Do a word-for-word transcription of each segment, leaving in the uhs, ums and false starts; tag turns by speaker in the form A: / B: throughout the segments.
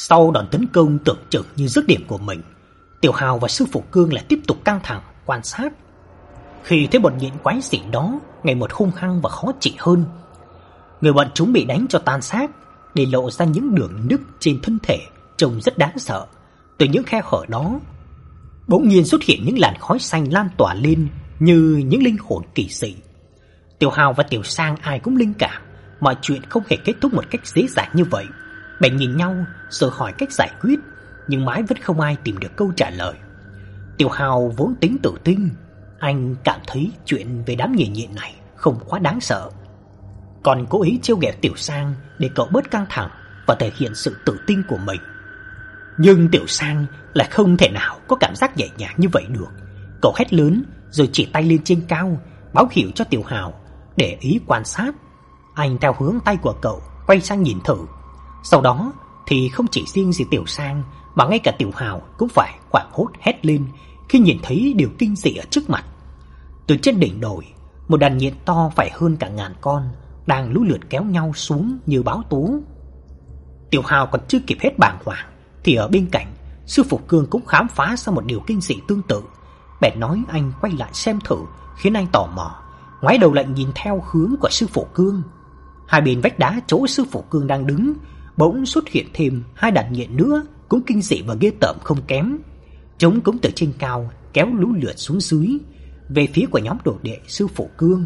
A: Sau đòn tấn công tưởng chừng như dứt điểm của mình, Tiểu Hào và sư phụ Cương lại tiếp tục căng thẳng quan sát. Khi thấy bọn nhện quái dị đó ngày một hung hăng và khó trị hơn, người bọn chúng bị đánh cho tan xác, để lộ ra những đường nứt trên thân thể trông rất đáng sợ. Từ những khe hở đó bỗng nhiên xuất hiện những làn khói xanh lan tỏa lên như những linh hồn kỳ dị. Tiểu Hào và Tiểu Sang ai cũng linh cảm mọi chuyện không hề kết thúc một cách dễ dàng như vậy. Bèn nhìn nhau rồi hỏi cách giải quyết, nhưng mãi vẫn không ai tìm được câu trả lời. Tiểu Hào vốn tính tự tin, anh cảm thấy chuyện về đám nhện nhện này không quá đáng sợ, còn cố ý trêu ghẹo Tiểu Sang để cậu bớt căng thẳng và thể hiện sự tự tin của mình. Nhưng Tiểu Sang lại không thể nào có cảm giác nhẹ nhàng như vậy được. Cậu hét lớn rồi chỉ tay lên trên cao, báo hiệu cho Tiểu Hào để ý quan sát. Anh theo hướng tay của cậu quay sang nhìn thử. Sau đó thì không chỉ riêng gì Tiểu Sang mà ngay cả Tiểu Hào cũng phải hoảng hốt hét lên khi nhìn thấy điều kinh dị ở trước mặt. Từ trên đỉnh đồi, một đàn nhện to phải hơn cả ngàn con đang lũ lượt kéo nhau xuống như báo tố. Tiểu Hào còn chưa kịp hết bàng hoàng thì ở bên cạnh, sư phụ Cương cũng khám phá ra một điều kinh dị tương tự. Bèn nói anh quay lại xem thử, khiến anh tò mò, ngoái đầu lại nhìn theo hướng của sư phụ Cương. Hai bên vách đá chỗ sư phụ Cương đang đứng bỗng xuất hiện thêm hai đàn nhện nữa, cũng kinh dị và ghê tởm không kém. Chúng cũng từ trên cao kéo lũ lượt xuống dưới về phía của nhóm đồ đệ sư phụ Cương.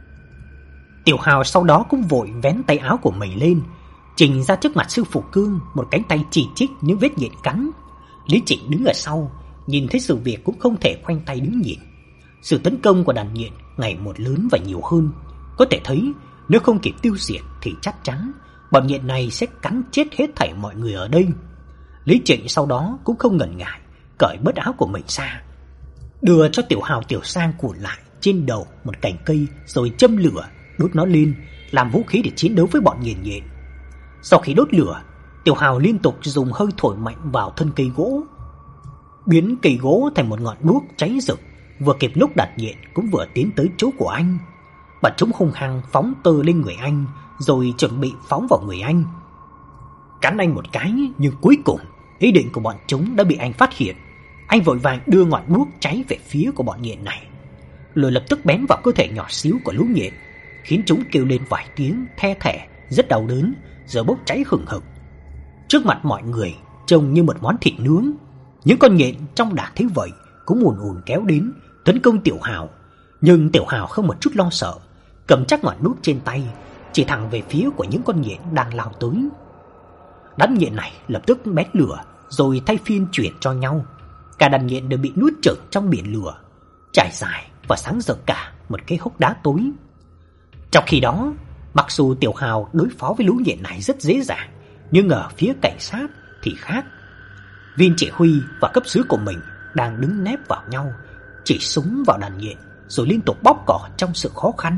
A: Tiểu Hào sau đó cũng vội vén tay áo của mình lên, trình ra trước mặt sư phụ Cương một cánh tay chỉ trích những vết nhện cắn. Lý Trịnh đứng ở sau, nhìn thấy sự việc cũng không thể khoanh tay đứng nhìn. Sự tấn công của đàn nhện ngày một lớn và nhiều hơn. Có thể thấy nếu không kịp tiêu diệt thì chắc chắn bọn nhện này sẽ cắn chết hết thảy mọi người ở đây. Lý Trịnh sau đó cũng không ngần ngại cởi bớt áo của mình ra, đưa cho Tiểu Hào Tiểu Sang cuộn lại trên đầu một cành cây rồi châm lửa đốt nó lên làm vũ khí để chiến đấu với bọn nhện nhện. Sau khi đốt lửa, Tiểu Hào liên tục dùng hơi thổi mạnh vào thân cây gỗ, biến cây gỗ thành một ngọn đuốc cháy rực. Vừa kịp lúc đàn nhện cũng vừa tiến tới chỗ của anh. Bọn chúng hung hăng phóng tơ lên người anh, rồi chuẩn bị phóng vào người anh, cắn anh một cái. Nhưng cuối cùng ý định của bọn chúng đã bị anh phát hiện. Anh vội vàng đưa ngọn đuốc cháy về phía của bọn nhện này, rồi lập tức bén vào cơ thể nhỏ xíu của lũ nhện, khiến chúng kêu lên vài tiếng the thé rất đau đớn, rồi bốc cháy hừng hực. Trước mặt mọi người trông như một món thịt nướng. Những con nhện trong đàn thấy vậy cũng ùn ùn kéo đến tấn công Tiểu Hào. Nhưng Tiểu Hào không một chút lo sợ, cầm chắc ngọn đuốc trên tay, chỉ thẳng về phía của những con nhện đang lao tới. Đám nhện này lập tức bén lửa rồi thay phiên chuyển cho nhau. Cả đàn nhện đều bị nuốt chửng trong biển lửa, trải dài và sáng rực cả một cái hốc đá tối. Trong khi đó, mặc dù Tiểu Hào đối phó với lũ nhện này rất dễ dàng, nhưng ở phía cảnh sát thì khác. Viên chỉ huy và cấp dưới của mình đang đứng nép vào nhau, chỉ súng vào đàn nhện rồi liên tục bóp cỏ trong sự khó khăn.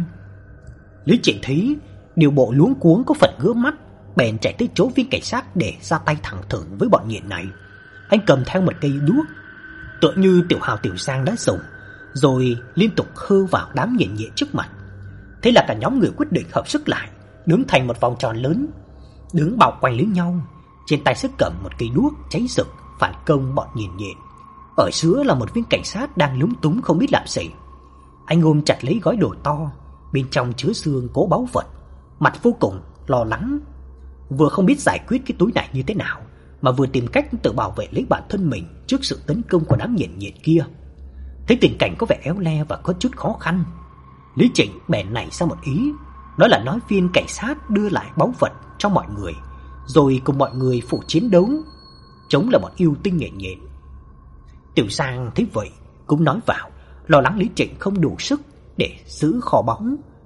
A: Lý Trịnh thấy điều bộ luống cuống có phần ngứa mắt, bèn chạy tới chỗ viên cảnh sát để ra tay thẳng thừng với bọn nhện này. Anh cầm theo một cây đuốc tựa như Tiểu Hào Tiểu Sang đã dùng, rồi liên tục hơ vào đám nhện nhện trước mặt. Thế là cả nhóm người quyết định hợp sức lại, đứng thành một vòng tròn lớn, đứng bao quanh lấy nhau, trên tay sức cầm một cây đuốc cháy rực phản công bọn nhện nhện. Ở giữa là một viên cảnh sát đang lúng túng không biết làm gì. Anh ôm chặt lấy gói đồ to, bên trong chứa xương cố báu vật, mặt vô cùng lo lắng, vừa không biết giải quyết cái túi này như thế nào, mà vừa tìm cách tự bảo vệ lấy bản thân mình trước sự tấn công của đám nhện nhện kia. Thấy tình cảnh có vẻ éo le và có chút khó khăn, Lý Trịnh bèn nảy ra một ý, đó là nói viên cảnh sát đưa lại báu vật cho mọi người, rồi cùng mọi người phụ chiến đấu chống lại bọn yêu tinh nhện nhện. Tiểu Sang thấy vậy cũng nói vào, lo lắng Lý Trịnh không đủ sức để giữ kho báu.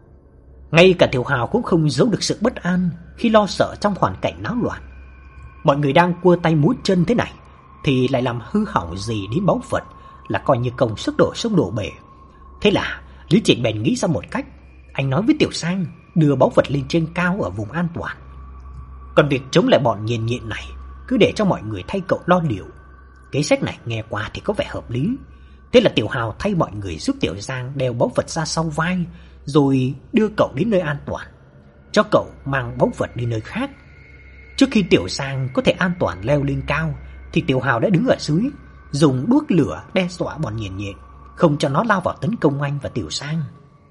A: Ngay cả Tiểu Hào cũng không giấu được sự bất an khi lo sợ trong hoàn cảnh náo loạn. Mọi người đang cua tay múa chân thế này thì lại làm hư hỏng gì đến báu vật là coi như công sức đổ sông đổ bể. Thế là Lý Trịnh bèn nghĩ ra một cách. Anh nói với Tiểu Sang đưa báu vật lên trên cao ở vùng an toàn, còn việc chống lại bọn nhện nhện này cứ để cho mọi người thay cậu lo liệu. Kế sách này nghe qua thì có vẻ hợp lý. Thế là Tiểu Hào thay mọi người giúp Tiểu Sang đeo báu vật ra sau vai, rồi đưa cậu đến nơi an toàn, cho cậu mang báu vật đi nơi khác. Trước khi Tiểu Sang có thể an toàn leo lên cao thì Tiểu Hào đã đứng ở dưới, dùng đuốc lửa đe dọa bọn Nhện Nhện, không cho nó lao vào tấn công anh và Tiểu Sang.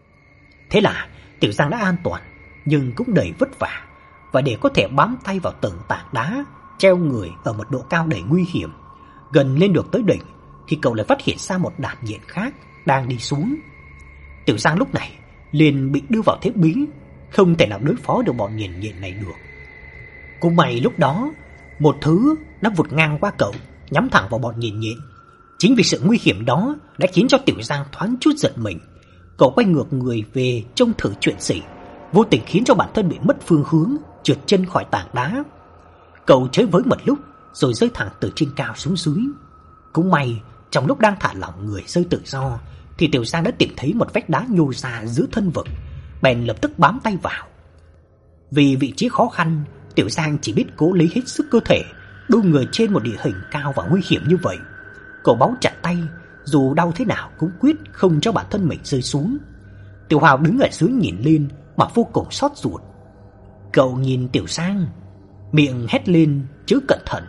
A: Thế là Tiểu Sang đã an toàn, nhưng cũng đầy vất vả, và để có thể bám tay vào từng tảng đá, treo người ở một độ cao đầy nguy hiểm, gần lên được tới đỉnh thì cậu lại phát hiện ra một đàn nhện khác đang đi xuống. Tiểu Sang lúc này liền bị đưa vào thế bí, không thể nào đối phó được bọn nhện nhện này được. Cũng may lúc đó một thứ đã vụt ngang qua cậu, nhắm thẳng vào bọn nhện nhện. Chính vì sự nguy hiểm đó đã khiến cho Tiểu Giang thoáng chút giật mình. Cậu quay ngược người về trông thử chuyện gì, vô tình khiến cho bản thân bị mất phương hướng, trượt chân khỏi tảng đá. Cậu chới với một lúc rồi rơi thẳng từ trên cao xuống dưới. Cũng may trong lúc đang thả lỏng người rơi tự do thì Tiểu Giang đã tìm thấy một vách đá nhô ra giữa thân vực, bèn lập tức bám tay vào. Vì vị trí khó khăn, Tiểu Giang chỉ biết cố lấy hết sức cơ thể, đu người trên một địa hình cao và nguy hiểm như vậy. Cậu bấu chặt tay, dù đau thế nào cũng quyết không cho bản thân mình rơi xuống. Tiểu Hào đứng ở dưới nhìn lên mà vô cùng xót ruột. Cậu nhìn Tiểu Giang, miệng hét lên chứ cẩn thận.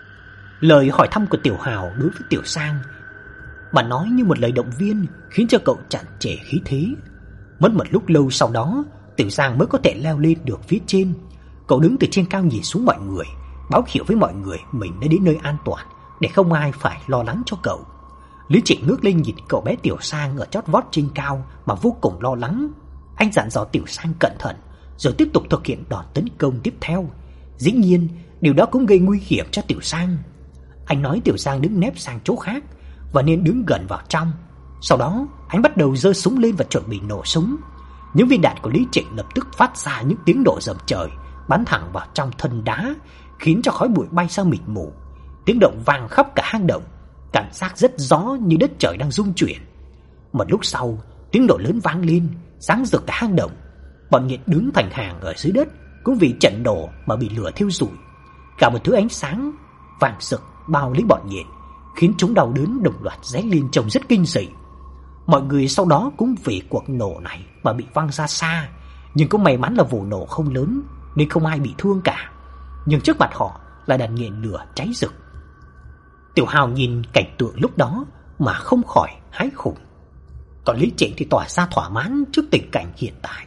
A: Lời hỏi thăm của Tiểu Hào đối với Tiểu Giang mà nói như một lời động viên, khiến cho cậu tràn trề khí thế. Mất một lúc lâu sau đó, Tiểu Giang mới có thể leo lên được phía trên. Cậu đứng từ trên cao nhìn xuống mọi người, báo hiệu với mọi người mình đã đến nơi an toàn, để không ai phải lo lắng cho cậu. Lý Trịnh ngước lên nhìn cậu bé Tiểu Sang ở chót vót trên cao mà vô cùng lo lắng. Anh dặn dò Tiểu Sang cẩn thận, rồi tiếp tục thực hiện đòn tấn công tiếp theo. Dĩ nhiên, điều đó cũng gây nguy hiểm cho Tiểu Sang. Anh nói Tiểu Sang đứng nép sang chỗ khác và nên đứng gần vào trong. Sau đó, anh bắt đầu giơ súng lên và chuẩn bị nổ súng. Những viên đạn của Lý Trịnh lập tức phát ra những tiếng nổ rầm trời, bắn thẳng vào trong thân đá, khiến cho khói bụi bay ra mịt mù. Tiếng động vang khắp cả hang động, cảm giác rất rõ như đất trời đang rung chuyển. Một lúc sau, tiếng nổ lớn vang lên, sáng rực cả hang động. Bọn nhện đứng thành hàng ở dưới đất cũng vì trận nổ mà bị lửa thiêu rụi. Cả một thứ ánh sáng vàng rực bao lấy bọn nhện, khiến chúng đau đớn đồng loạt ré lên trông rất kinh dị. Mọi người sau đó cũng vì cuộc nổ này mà bị văng ra xa, nhưng cũng may mắn là vụ nổ không lớn nên không ai bị thương cả. Nhưng trước mặt họ là đàn nhện lửa cháy rực. Tiểu Hào nhìn cảnh tượng lúc đó mà không khỏi hái khủng. Còn Lý Trịnh thì tỏ ra thỏa mãn trước tình cảnh hiện tại.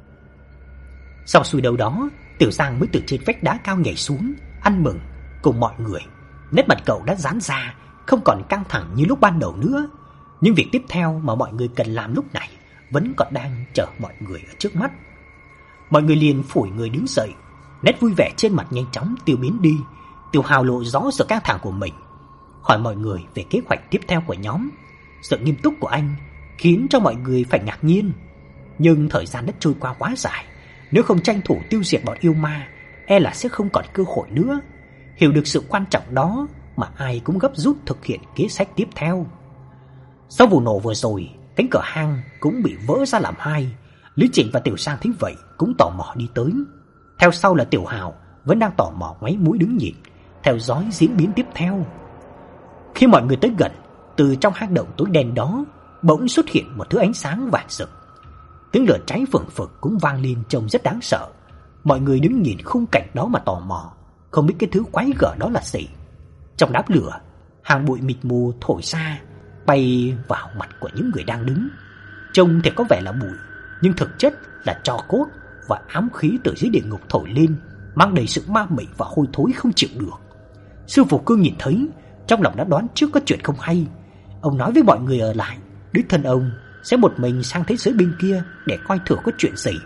A: Sau xuôi đầu đó, Tiểu Giang mới từ trên vách đá cao nhảy xuống, ăn mừng cùng mọi người. Nét mặt cậu đã giãn ra, không còn căng thẳng như lúc ban đầu nữa. Nhưng việc tiếp theo mà mọi người cần làm lúc này vẫn còn đang chờ mọi người ở trước mắt. Mọi người liền phủi người đứng dậy, nét vui vẻ trên mặt nhanh chóng tiêu biến đi. Tiểu Hào lộ rõ sự căng thẳng của mình, hỏi mọi người về kế hoạch tiếp theo của nhóm. Sự nghiêm túc của anh khiến cho mọi người phải ngạc nhiên. Nhưng thời gian đã trôi qua quá dài, nếu không tranh thủ tiêu diệt bọn yêu ma, e là sẽ không còn cơ hội nữa. Hiểu được sự quan trọng đó mà ai cũng gấp rút thực hiện kế sách tiếp theo. Sau vụ nổ vừa rồi, cánh cửa hang cũng bị vỡ ra làm hai. Lý Trịnh và Tiểu Sang thấy vậy cũng tò mò đi tới. Theo sau là Tiểu Hào vẫn đang tò mò ngoáy mũi đứng nhìn, theo dõi diễn biến tiếp theo. Khi mọi người tới gần, từ trong hang động tối đen đó bỗng xuất hiện một thứ ánh sáng vàng rực. Tiếng lửa cháy phừng phực cũng vang lên trông rất đáng sợ. Mọi người đứng nhìn khung cảnh đó mà tò mò, không biết cái thứ quái gở đó là gì. Trong đám lửa, hàng bụi mịt mù thổi ra, bay vào mặt của những người đang đứng. Trông thì có vẻ là bụi, nhưng thực chất là tro cốt và ám khí từ dưới địa ngục thổi lên, mang đầy sự ma mị và hôi thối không chịu được. Sư phụ Cương nhìn thấy, trong lòng đã đoán trước có chuyện không hay. Ông nói với mọi người ở lại, đích thân ông sẽ một mình sang thế giới bên kia để coi thử có chuyện gì.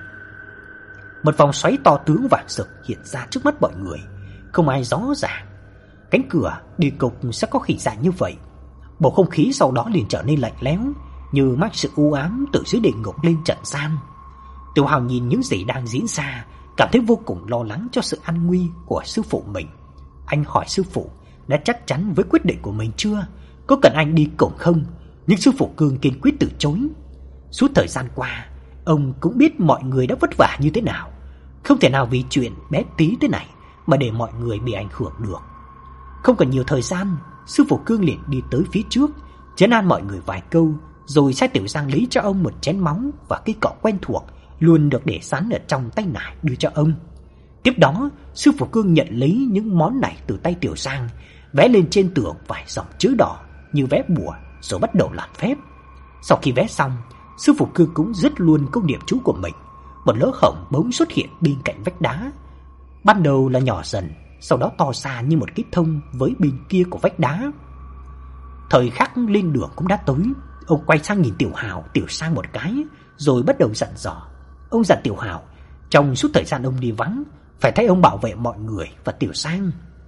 A: Một vòng xoáy to tướng vàng rực hiện ra trước mắt mọi người, không ai rõ ràng. Cánh cửa địa ngục sẽ có hình dạng như vậy. Bầu không khí sau đó liền trở nên lạnh lẽo, như mang sự u ám từ dưới địa ngục lên trần gian. Tiểu Hào nhìn những gì đang diễn ra, cảm thấy vô cùng lo lắng cho sự an nguy của sư phụ mình. Anh hỏi sư phụ đã chắc chắn với quyết định của mình chưa, có cần anh đi cùng không? Nhưng sư phụ Cương kiên quyết từ chối. Suốt thời gian qua, ông cũng biết mọi người đã vất vả như thế nào, không thể nào vì chuyện bé tí thế này mà để mọi người bị ảnh hưởng được. Không cần nhiều thời gian, sư phụ Cương liền đi tới phía trước, trấn an mọi người vài câu, rồi sai Tiểu Giang lấy cho ông một chén móng và cây cọ quen thuộc luôn được để sẵn ở trong tay nải đưa cho ông. Tiếp đó, sư phụ Cương nhận lấy những món này từ tay Tiểu Giang, vẽ lên trên tường vài dòng chữ đỏ như vẽ bùa, rồi bắt đầu làm phép. Sau khi vẽ xong, sư phụ Cương cũng dứt luôn câu niệm chú của mình. Một lỗ hổng bỗng xuất hiện bên cạnh vách đá. Ban đầu là nhỏ dần, sau đó to ra như một cái thông với bên kia của vách đá. Thời khắc lên đường cũng đã tới. Ông quay sang nhìn Tiểu Hào, Tiểu Sang một cái, rồi bắt đầu dặn dò. Ông dặn Tiểu Hào, trong suốt thời gian ông đi vắng, phải thay ông bảo vệ mọi người và Tiểu Sang.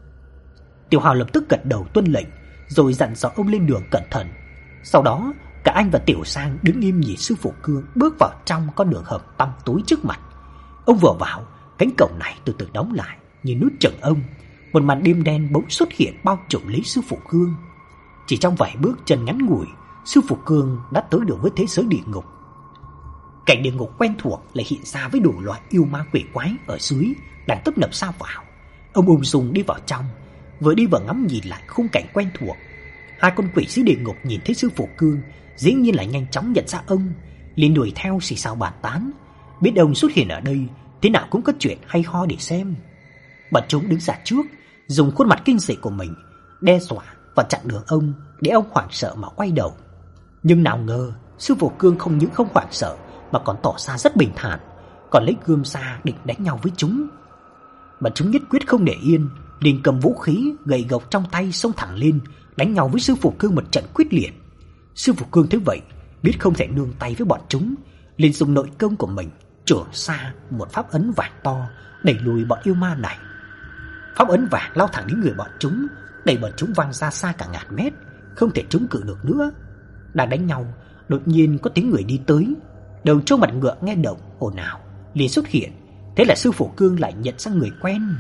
A: Tiểu Hào lập tức gật đầu tuân lệnh, rồi dặn dò ông lên đường cẩn thận. Sau đó, cả anh và Tiểu Sang đứng im nhìn sư phụ Cương bước vào trong con đường hầm tăm tối trước mặt. Ông vừa vào, cánh cổng này từ từ đóng lại như nút chừng ông. Một màn đêm đen bỗng xuất hiện bao trùm lấy sư phụ Cương. Chỉ trong vài bước chân ngắn ngủi, sư phụ Cương đã tới được với thế giới địa ngục. Cảnh địa ngục quen thuộc lại hiện ra với đủ loại yêu ma quỷ quái ở dưới đang tấp nập sao vào. Ông ung dung đi vào trong, vừa đi vừa ngắm nhìn lại khung cảnh quen thuộc. Hai con quỷ dưới địa ngục nhìn thấy sư phụ Cương, dĩ nhiên là nhanh chóng nhận ra ông, liền đuổi theo xì xào bàn tán. Biết ông xuất hiện ở đây, thế nào cũng có chuyện hay ho để xem. Bọn chúng đứng ra trước, dùng khuôn mặt kinh dị của mình đe dọa và chặn đường ông, để ông hoảng sợ mà quay đầu. Nhưng nào ngờ sư phụ Cương không những không hoảng sợ mà còn tỏ ra rất bình thản, còn lấy gươm ra định đánh nhau với chúng. Bọn chúng nhất quyết không để yên, liền cầm vũ khí gậy gộc trong tay xông thẳng lên, đánh nhau với sư phụ Cương một trận quyết liệt. Sư phụ Cương thấy vậy, biết không thể nương tay với bọn chúng, liền dùng nội công của mình chưởng xa một pháp ấn vàng to, đẩy lùi bọn yêu ma này. Pháp ấn vàng lao thẳng đến người bọn chúng, đẩy bọn chúng văng ra xa cả ngàn mét, không thể chống cự được nữa. Đang đánh nhau, đột nhiên có tiếng người đi tới. Đầu trâu mặt ngựa nghe động ồn ào liền xuất hiện. Thế là sư phụ Cương lại nhận ra người quen.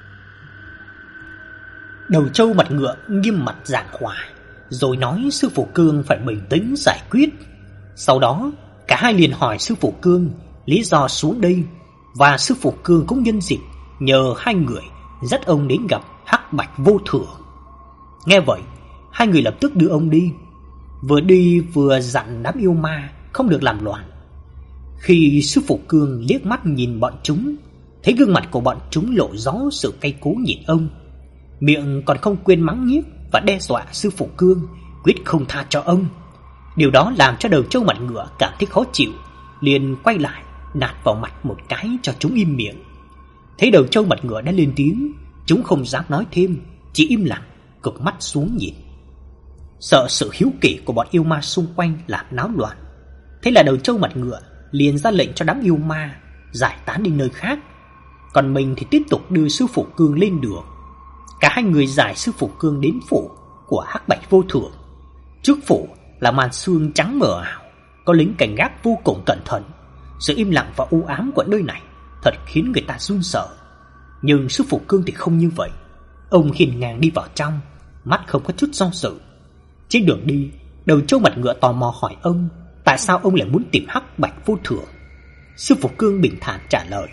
A: Đầu trâu mặt ngựa nghiêm mặt giảng hòa, rồi nói sư phụ Cương phải bình tĩnh giải quyết. Sau đó cả hai liền hỏi sư phụ Cương lý do xuống đây, và sư phụ Cương cũng nhân dịp nhờ hai người dắt ông đến gặp Hắc Bạch Vô Thường. Nghe vậy, hai người lập tức đưa ông đi. Vừa đi vừa dặn đám yêu ma không được làm loạn. Khi sư phụ Cương liếc mắt nhìn bọn chúng, thấy gương mặt của bọn chúng lộ rõ sự cay cú nhìn ông, miệng còn không quên mắng nhiếc và đe dọa sư phụ Cương quyết không tha cho ông. Điều đó làm cho đầu trâu mặt ngựa cảm thấy khó chịu, liền quay lại nạt vào mặt một cái cho chúng im miệng. Thấy đầu trâu mặt ngựa đã lên tiếng, chúng không dám nói thêm, chỉ im lặng cực mắt xuống nhìn, sợ sự hiếu kỳ của bọn yêu ma xung quanh làm náo loạn. Thế là đầu trâu mặt ngựa liền ra lệnh cho đám yêu ma giải tán đi nơi khác, còn mình thì tiếp tục đưa sư phụ Cương lên đường. Cả hai người giải sư phụ Cương đến phủ của Hắc Bạch Vô Thường. Trước phủ là màn sương trắng mờ ảo, có lính cảnh gác vô cùng cẩn thận. Sự im lặng và u ám của nơi này thật khiến người ta run sợ. Nhưng sư phụ Cương thì không như vậy. Ông hiền ngang đi vào trong, mắt không có chút do dự. Trên đường đi, đầu trâu mặt ngựa tò mò hỏi ông tại sao ông lại muốn tìm Hắc Bạch Vô Thường. Sư phụ Cương bình thản trả lời: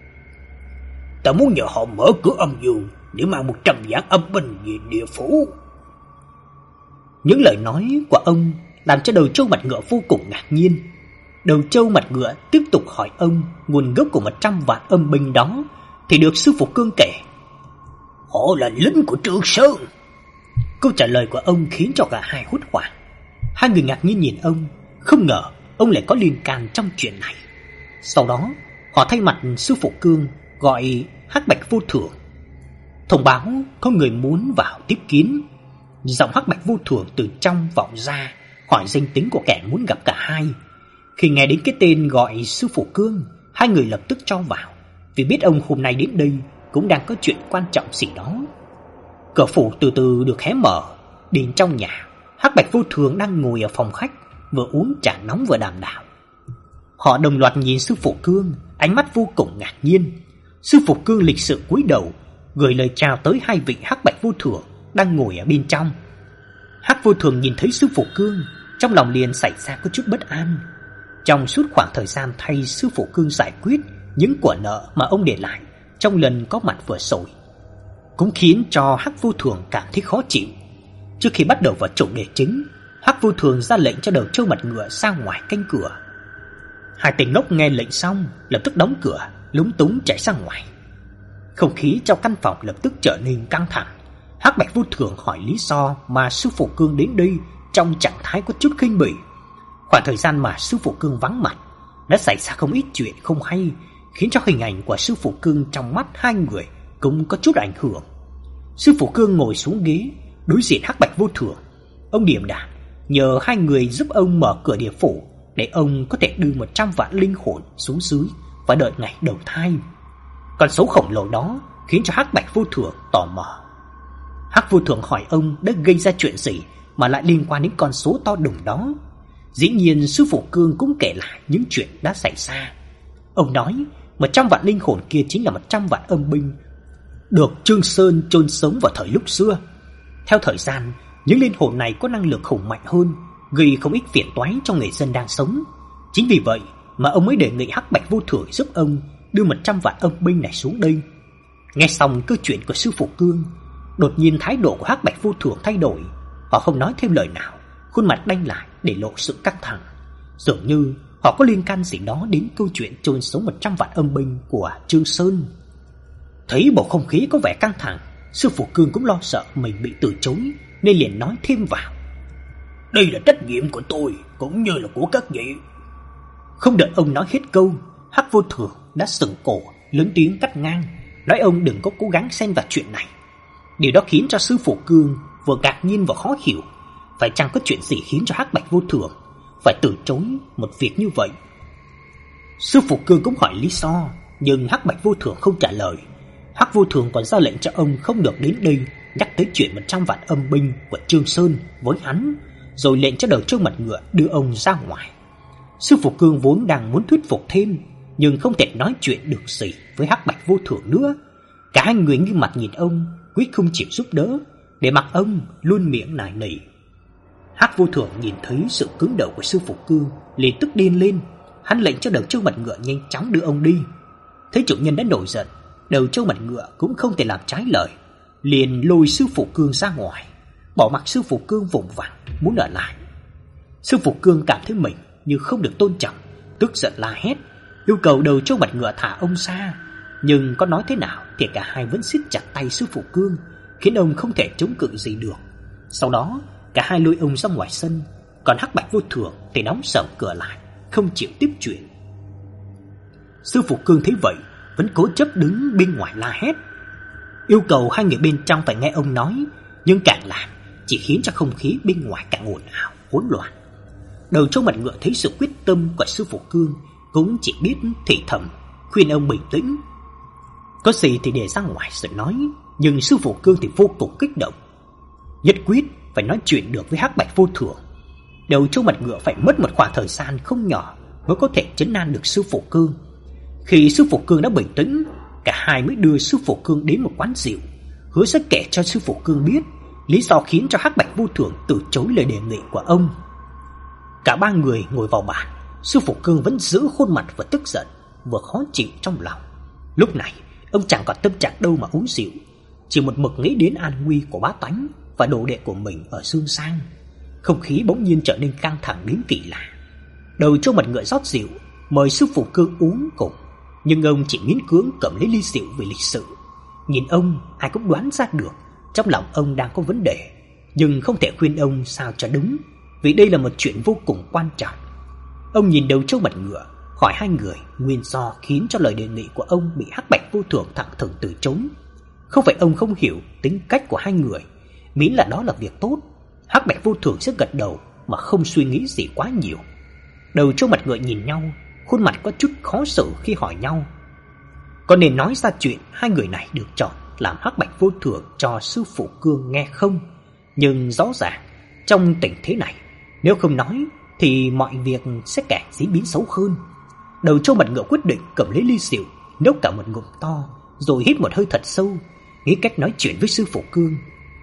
A: Ta muốn nhờ họ mở cửa âm dương để mang một trăm vạn âm binh về địa phủ. Những lời nói của ông làm cho đầu trâu mặt ngựa vô cùng ngạc nhiên. Đầu trâu mặt ngựa tiếp tục hỏi ông nguồn gốc của một trăm vạn âm binh đó, thì được sư phụ Cương kể: Họ là lính của Trương Sơn. Câu trả lời của ông khiến cho cả hai hốt hoảng. Hai người ngạc nhiên nhìn ông, không ngờ ông lại có liên can trong chuyện này. Sau đó họ thay mặt sư phụ Cương gọi Hắc Bạch Vô Thường, thông báo có người muốn vào tiếp kiến. Giọng Hắc Bạch Vô Thường từ trong vọng ra, hỏi danh tính của kẻ muốn gặp cả hai. Khi nghe đến cái tên gọi sư phụ Cương, hai người lập tức cho vào, vì biết ông hôm nay đến đây cũng đang có chuyện quan trọng gì đó. Cửa phủ từ từ được hé mở. Đến trong nhà, Hắc Bạch Vô Thường đang ngồi ở phòng khách, vừa uống trà nóng vừa đàm đạo. Họ đồng loạt nhìn sư phụ Cương, ánh mắt vô cùng ngạc nhiên. Sư phụ Cương lịch sự cúi đầu, gửi lời chào tới hai vị Hắc Bạch Vô Thường đang ngồi ở bên trong. Hắc Vô Thường nhìn thấy sư phụ Cương, trong lòng liền xảy ra có chút bất an. Trong suốt khoảng thời gian thay sư phụ Cương giải quyết những của nợ mà ông để lại trong lần có mặt vừa rồi, cũng khiến cho Hắc Vô Thường cảm thấy khó chịu. Trước khi bắt đầu vào chủ đề chính, Hắc Vô Thường ra lệnh cho đầu trâu mặt ngựa ra ngoài canh cửa. Hai tên ngốc nghe lệnh xong lập tức đóng cửa, lúng túng chạy ra ngoài. Không khí trong căn phòng lập tức trở nên căng thẳng. Hắc Bạch Vô Thường hỏi lý do mà sư phụ Cương đến đây trong trạng thái có chút khinh bỉ. Khoảng thời gian mà sư phụ Cương vắng mặt đã xảy ra không ít chuyện không hay, khiến cho hình ảnh của sư phụ Cương trong mắt hai người cũng có chút ảnh hưởng. Sư phụ Cương ngồi xuống ghế đối diện Hắc Bạch Vô Thường. Ông điềm đạm nhờ hai người giúp ông mở cửa địa phủ để ông có thể đưa một trăm vạn linh hồn xuống dưới và đợi ngày đầu thai. Con số khổng lồ đó khiến cho Hắc Bạch Vô Thường tò mò. Hắc Vô Thường hỏi ông đã gây ra chuyện gì mà lại liên quan đến con số to đùng đó. Dĩ nhiên sư phụ Cương cũng kể lại những chuyện đã xảy ra. Ông nói một trăm vạn linh hồn kia chính là một trăm vạn âm binh được Trương Sơn chôn sống vào thời lúc xưa. Theo thời gian, những linh hồn này có năng lực hùng mạnh hơn, gây không ít phiền toái cho người dân đang sống. Chính vì vậy mà ông mới đề nghị Hắc Bạch Vô Thường giúp ông đưa một trăm vạn âm binh này xuống đây. Nghe xong câu chuyện của sư phụ Cương, đột nhiên thái độ của Hắc Bạch Vô Thường thay đổi. Họ không nói thêm lời nào, khuôn mặt đanh lại để lộ sự căng thẳng. Dường như họ có liên can gì đó đến câu chuyện chôn sống một trăm vạn âm binh của Trương Sơn. Thấy bầu không khí có vẻ căng thẳng, sư phụ Cương cũng lo sợ mình bị từ chối nên liền nói thêm vào. Đây là trách nhiệm của tôi cũng như là của các vị. Không đợi ông nói hết câu, Hắc Vô Thường đã sững cổ, lớn tiếng cắt ngang, nói ông đừng có cố gắng xen vào chuyện này. Điều đó khiến cho sư phụ Cương vừa ngạc nhiên và khó hiểu. Phải chăng có chuyện gì khiến cho Hắc Bạch Vô Thường phải từ chối một việc như vậy? Sư phụ Cương cũng hỏi lý do, nhưng Hắc Bạch Vô Thường không trả lời. Hắc Vô Thường còn ra lệnh cho ông không được đến đây nhắc tới chuyện một trăm vạn âm binh của Trương Sơn với hắn, rồi lệnh cho Đầu Trâu Mặt Ngựa đưa ông ra ngoài. Sư phụ Cương vốn đang muốn thuyết phục thêm, nhưng không thể nói chuyện được gì với Hắc Bạch Vô Thường nữa. Cả hai người nghiêm mặt nhìn ông, quyết không chịu giúp đỡ, để mặc ông luôn miệng nài nỉ. Hắc Vô Thường nhìn thấy sự cứng đầu của sư phụ Cương, liền tức điên lên. Hắn lệnh cho Đầu Trâu Mặt Ngựa nhanh chóng đưa ông đi. Thấy chủ nhân đã nổi giận, Đầu Trâu Mặt Ngựa cũng không thể làm trái lời, liền lôi sư phụ Cương ra ngoài, bỏ mặc sư phụ Cương vùng vằng muốn ở lại. Sư phụ Cương cảm thấy mình như không được tôn trọng, tức giận la hét, yêu cầu Đầu Trâu Mặt Ngựa thả ông ra. Nhưng có nói thế nào thì cả hai vẫn siết chặt tay sư phụ Cương, khiến ông không thể chống cự gì được. Sau đó cả hai lôi ông ra ngoài sân, còn Hắc Bạch Vô Thường thì đóng sầm cửa lại, không chịu tiếp chuyện. Sư phụ Cương thấy vậy vẫn cố chấp đứng bên ngoài la hét, yêu cầu hai người bên trong phải nghe ông nói, nhưng càng làm chỉ khiến cho không khí bên ngoài càng ồn ào hỗn loạn. Đầu Trâu Mặt Ngựa thấy sự quyết tâm của sư phụ Cương, cũng chỉ biết thì thầm khuyên ông bình tĩnh, có gì thì để ra ngoài rồi nói. Nhưng sư phụ Cương thì vô cùng kích động, nhất quyết phải nói chuyện được với Hắc Bạch Vô Thường. Đầu Trâu Mặt Ngựa phải mất một khoảng thời gian không nhỏ mới có thể trấn an được sư phụ Cương. Khi sư phụ Cương đã bình tĩnh, cả hai mới đưa sư phụ Cương đến một quán rượu, hứa sẽ kể cho sư phụ Cương biết lý do khiến cho Hắc Bạch Vô Thường từ chối lời đề nghị của ông. Cả ba người ngồi vào bàn, sư phụ Cương vẫn giữ khuôn mặt vừa tức giận vừa khó chịu trong lòng. Lúc này ông chẳng còn tâm trạng đâu mà uống rượu, chỉ một mực nghĩ đến an nguy của bá tánh và đồ đệ của mình ở Dương Sang. Không khí bỗng nhiên trở nên căng thẳng đến kỳ lạ. Đầu Trâu Mặt Ngựa rót rượu mời sư phụ Cương uống cùng, nhưng ông chỉ miễn cưỡng cầm lấy ly rượu vì lịch sự. Nhìn ông, ai cũng đoán ra được trong lòng ông đang có vấn đề, nhưng không thể khuyên ông sao cho đúng, vì đây là một chuyện vô cùng quan trọng. Ông nhìn Đầu Trâu Mặt Ngựa, hỏi hai người nguyên do khiến cho lời đề nghị của ông bị Hắc Bạch Vô Thường thẳng thừng từ chối. Không phải ông không hiểu tính cách của hai người, miễn là đó là việc tốt, Hắc Bạch Vô Thường sẽ gật đầu mà không suy nghĩ gì quá nhiều. Đầu Trâu Mặt Ngựa nhìn nhau, khuôn mặt có chút khó xử khi hỏi nhau có nên nói ra chuyện hai người này được chọn làm Hắc Bạch Vô Thường cho sư phụ Cương nghe không. Nhưng rõ ràng trong tình thế này, nếu không nói thì mọi việc sẽ càng diễn biến xấu hơn. Đầu Trâu Mặt Ngựa quyết định cầm lấy ly rượu, nhấp cả một ngụm to, rồi hít một hơi thật sâu, nghĩ cách nói chuyện với sư phụ Cương.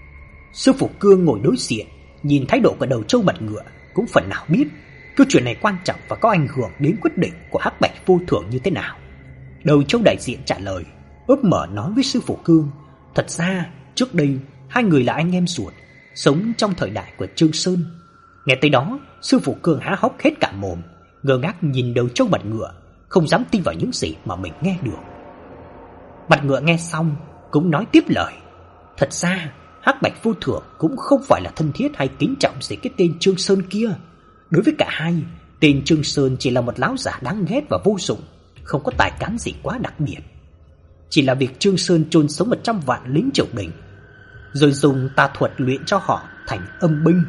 A: Sư phụ Cương ngồi đối diện, nhìn thái độ của Đầu Trâu Mặt Ngựa cũng phần nào biết câu chuyện này quan trọng và có ảnh hưởng đến quyết định của Hắc Bạch Vô Thường như thế nào. Đầu Trâu đại diện trả lời, úp mở nói với sư phụ Cương, thật ra trước đây hai người là anh em ruột, sống trong thời đại của Trương Sơn. Nghe tới đó, sư phụ Cương há hốc hết cả mồm, ngơ ngác nhìn Đầu Trâu Mặt Ngựa, không dám tin vào những gì mà mình nghe được. Mặt Ngựa nghe xong cũng nói tiếp lời. Thật ra Hắc Bạch Vô Thường cũng không phải là thân thiết hay kính trọng gì cái tên Trương Sơn kia. Đối với cả hai, tên Trương Sơn chỉ là một lão giả đáng ghét và vô dụng, không có tài cán gì quá đặc biệt. Chỉ là việc Trương Sơn chôn sống một trăm vạn lính triều đình, rồi dùng tà thuật luyện cho họ thành âm binh,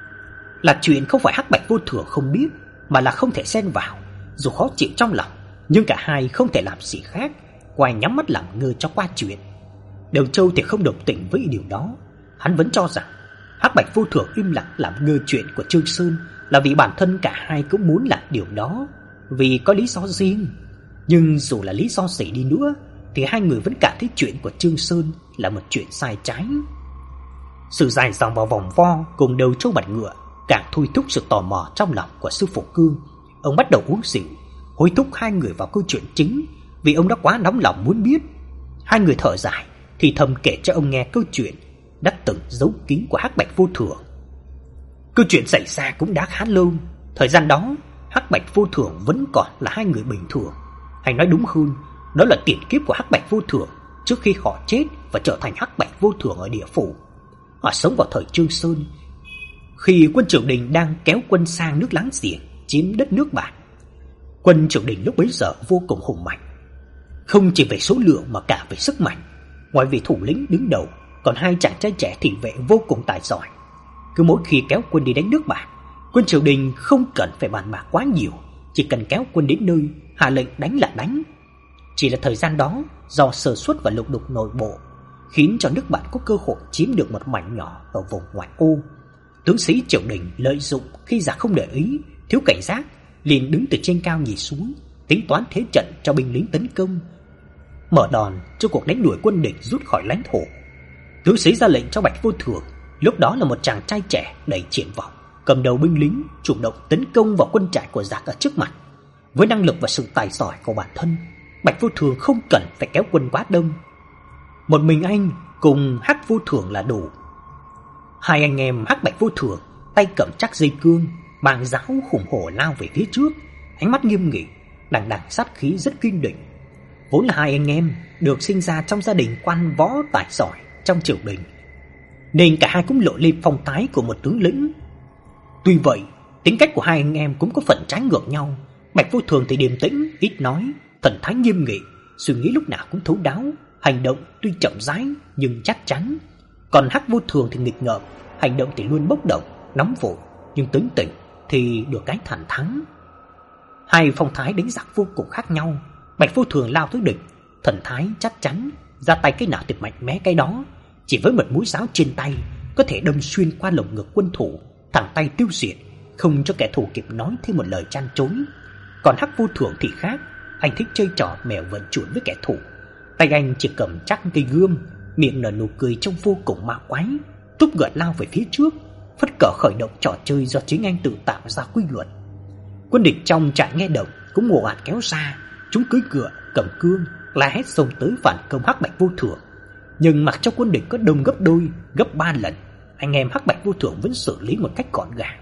A: là chuyện không phải Hắc Bạch Vô Thường không biết, mà là không thể xen vào. Dù khó chịu trong lòng, nhưng cả hai không thể làm gì khác ngoài nhắm mắt làm ngơ cho qua chuyện. Đường Châu thì không đồng tình với điều đó. Hắn vẫn cho rằng Hắc Bạch Vô Thường im lặng làm ngơ chuyện của Trương Sơn là vì bản thân cả hai cũng muốn làm điều đó, vì có lý do riêng. Nhưng dù là lý do gì đi nữa thì hai người vẫn cảm thấy chuyện của Trương Sơn là một chuyện sai trái. Sự dài dòng vào vòng vo cùng Đầu Châu Mặt Ngựa càng thôi thúc sự tò mò trong lòng của sư phụ Cương. Ông bắt đầu uống rượu, hối thúc hai người vào câu chuyện chính, vì ông đã quá nóng lòng muốn biết. Hai người thở dài thì thầm kể cho ông nghe câu chuyện đã từng giấu kín của Hắc Bạch Vô Thường. Câu chuyện xảy ra cũng đã khá lâu. Thời gian đó Hắc Bạch Vô Thường vẫn còn là hai người bình thường, hay nói đúng hơn, đó là tiền kiếp của Hắc Bạch Vô Thường trước khi họ chết và trở thành Hắc Bạch Vô Thường ở địa phủ. Họ sống vào thời Trương Sơn, khi quân triều đình đang kéo quân sang nước láng giềng chiếm đất nước bạn. Quân triều đình lúc bấy giờ vô cùng hùng mạnh, không chỉ về số lượng mà cả về sức mạnh. Ngoài vị thủ lĩnh đứng đầu, còn hai chàng trai trẻ thị vệ vô cùng tài giỏi. Cứ mỗi khi kéo quân đi đánh nước bạn, quân triều đình không cần phải bàn bạc quá nhiều, chỉ cần kéo quân đến nơi, hạ lệnh đánh là đánh. Chỉ là thời gian đó, do sơ suất và lục đục nội bộ, khiến cho nước bạn có cơ hội chiếm được một mảnh nhỏ ở vùng ngoại ô. Tướng sĩ triều đình lợi dụng khi giặc không để ý, thiếu cảnh giác, liền đứng từ trên cao nhìn xuống, tính toán thế trận cho binh lính tấn công, mở đòn cho cuộc đánh đuổi quân địch rút khỏi lãnh thổ. Tướng sĩ ra lệnh cho Bạch Vô Thường, lúc đó là một chàng trai trẻ đầy triển vọng, cầm đầu binh lính, chủ động tấn công vào quân trại của giặc ở trước mặt. Với năng lực và sự tài giỏi của bản thân, Bạch Vô Thường không cần phải kéo quân quá đông. Một mình anh cùng Hắc Vô Thường là đủ. Hai anh em Hắc Bạch Vô Thường tay cầm chắc dây cương, mang giáo hùng hổ lao về phía trước, ánh mắt nghiêm nghị, đằng đằng sát khí rất kinh đỉnh. Vốn là hai anh em được sinh ra trong gia đình quan võ tài giỏi trong triều đình, nên cả hai cũng lộ lên phong thái của một tướng lĩnh. Tuy vậy, tính cách của hai anh em cũng có phần trái ngược nhau. Bạch Vô Thường thì điềm tĩnh, ít nói, thần thái nghiêm nghị, suy nghĩ lúc nào cũng thấu đáo, hành động tuy chậm rãi nhưng chắc chắn. Còn Hắc Vô Thường thì nghịch ngợm, hành động thì luôn bốc động, nóng vội, nhưng tính tình thì được cái thản thắn. Hai phong thái đánh giặc vô cùng khác nhau. Bạch Vô Thường lao tới địch, thần thái chắc chắn, ra tay cái nào thì mạnh mẽ cái đó, chỉ với một mũi giáo trên tay có thể đâm xuyên qua lồng ngực quân thủ, thẳng tay tiêu diệt, không cho kẻ thù kịp nói thêm một lời chăn chối. Còn Hắc Vô Thường thì khác, anh thích chơi trò mèo vờn chuột với kẻ thù. Tay anh chỉ cầm chắc cây gươm, miệng nở nụ cười trông vô cùng ma quái, túp ngựa lao về phía trước, phất cờ khởi động trò chơi do chính anh tự tạo ra quy luật. Quân địch trong trại nghe động cũng ồ ạt kéo ra, chúng cưỡi ngựa, cầm cương, la hét xông tới phản công Hắc Bạch Vô Thường. Nhưng mặc cho quân địch có đông gấp đôi, gấp ba lần, anh em Hắc Bạch Vô Thường vẫn xử lý một cách gọn gàng.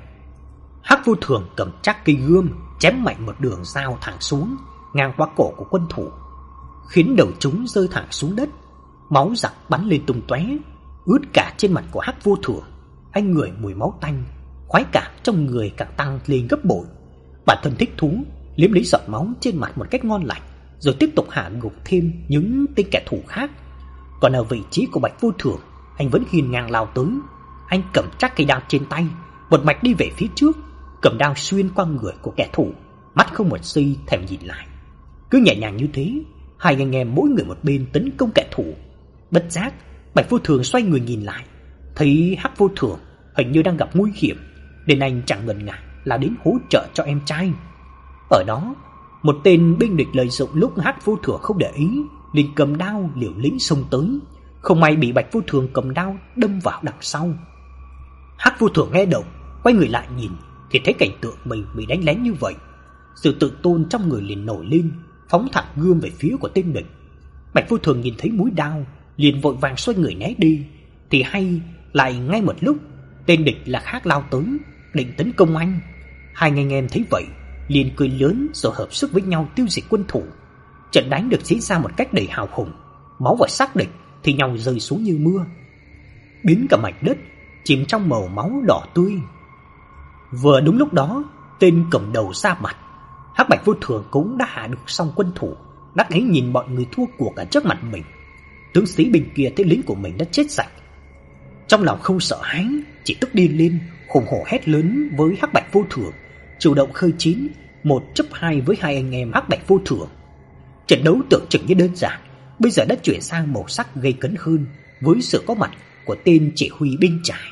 A: Hắc Vô Thường cầm chắc cây gươm, chém mạnh một đường dao thẳng xuống, ngang qua cổ của quân thủ, khiến đầu chúng rơi thẳng xuống đất. Máu giặc bắn lên tung tóe, ướt cả trên mặt của Hắc Vô Thường. Anh ngửi mùi máu tanh, khoái cảm trong người càng tăng lên gấp bội. Bản thân thích thú, liếm lấy giọt máu trên mặt một cách ngon lành, rồi tiếp tục hạ gục thêm những tên kẻ thù khác. Còn ở vị trí của Bạch Vô Thường, anh vẫn hiên ngang lao tới. Anh cầm chắc cây đao trên tay, một mạch đi về phía trước, cầm đao xuyên qua người của kẻ thù, mắt không một giây thèm nhìn lại. Cứ nhẹ nhàng như thế, hai anh em mỗi người một bên tấn công kẻ thù. Bất giác, Bạch Vô Thường xoay người nhìn lại, thấy Hắc Vô Thường hình như đang gặp nguy hiểm, nên anh chẳng ngần ngại là đến hỗ trợ cho em trai. Ở đó, một tên binh địch lợi dụng lúc Hắc Vô Thường không để ý, liền cầm đao liều lĩnh xông tới, không may bị Bạch Vô Thường cầm đao đâm vào đằng sau. Hắc Vô Thường nghe động, quay người lại nhìn thì thấy cảnh tượng mình bị đánh lén như vậy, sự tự tôn trong người liền nổi lên, phóng thẳng gươm về phía của tên địch. Bạch Vô Thường nhìn thấy mũi đao, liền vội vàng xoay người né đi, thì hay lại ngay một lúc tên địch là khác lao tới, định tấn công anh. Hai anh em thấy vậy, liền cười lớn rồi hợp sức với nhau tiêu diệt quân thủ. Trận đánh được diễn ra một cách đầy hào hùng. máu và xác địch thì nhau rơi xuống như mưa, biến cả mảnh đất chìm trong màu máu đỏ tươi. Vừa đúng lúc đó, tên cầm đầu ra mặt. Hắc Bạch Vô Thường cũng đã hạ được xong quân thủ, đắc ý nhìn mọi người thua cuộc ở trước mặt mình. Tướng sĩ bên kia thấy lính của mình đã chết sạch, trong lòng không sợ hãi, chỉ tức điên lên, hùng hổ hét lớn với Hắc Bạch Vô Thường, chủ động khơi chiến, một chấp hai với hai anh em Hắc Bạch Vô Thường. Trận đấu tưởng chừng như đơn giản, bây giờ đã chuyển sang màu sắc gây cấn hơn với sự có mặt của tên chỉ huy bên trái.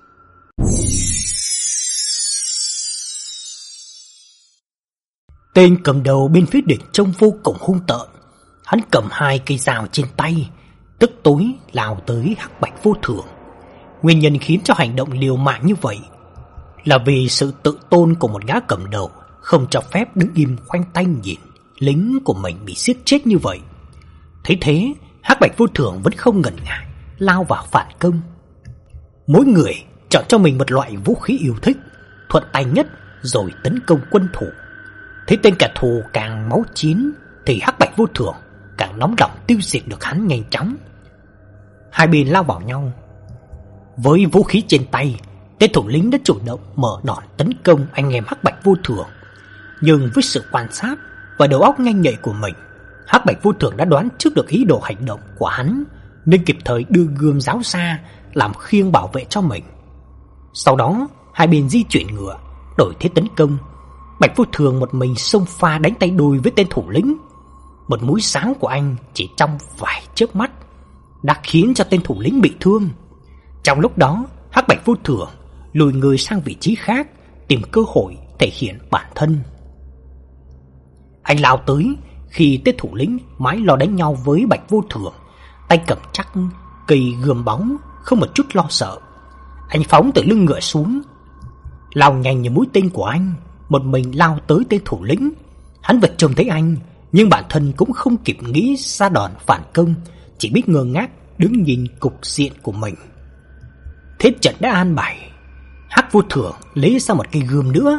A: Tên cầm đầu bên phía địch trông vô cùng hung tợn. Hắn cầm hai cây dao trên tay, tức tối lao tới Hắc Bạch Vô Thường. Nguyên nhân khiến cho hành động liều mạng như vậy là vì sự tự tôn của một gã cầm đầu, không cho phép đứng im khoanh tay nhìn lính của mình bị giết chết như vậy. Thấy thế, Hắc Bạch Vô Thường vẫn không ngần ngại lao vào phản công. Mỗi người chọn cho mình một loại vũ khí yêu thích, thuận tay nhất rồi tấn công quân thủ. Thấy tên kẻ thù càng máu chín thì Hắc Bạch Vô Thường càng nóng lòng tiêu diệt được hắn nhanh chóng. Hai bên lao vào nhau. Với vũ khí trên tay, tên thủ lĩnh đã chủ động mở đòn tấn công anh em Hắc Bạch Vô Thường. Nhưng với sự quan sát và đầu óc nhanh nhạy của mình, Hắc Bạch Vô Thường đã đoán trước được ý đồ hành động của hắn, nên kịp thời đưa gươm giáo ra làm khiêng bảo vệ cho mình. Sau đó, hai bên di chuyển ngựa, đổi thế tấn công. Bạch Vô Thường một mình xông pha đánh tay đôi với tên thủ lĩnh. Một mũi sáng của anh chỉ trong vài chớp mắt đã khiến cho tên thủ lĩnh bị thương. Trong lúc đó, Hắc Bạch Vô Thường lùi người sang vị trí khác, tìm cơ hội thể hiện bản thân. Anh lao tới khi tên thủ lĩnh mãi lo đánh nhau với Bạch Vô Thường, tay cầm chắc cây gươm bóng, không một chút lo sợ. Anh phóng từ lưng ngựa xuống, lao nhanh như mũi tên của anh, một mình lao tới tên thủ lĩnh. Hắn vật trông thấy anh, nhưng bản thân cũng không kịp nghĩ ra đòn phản công, chỉ biết ngơ ngác đứng nhìn cục diện của mình. Thế trận đã an bài. Hắc Vô Thường lấy ra một cây gươm nữa,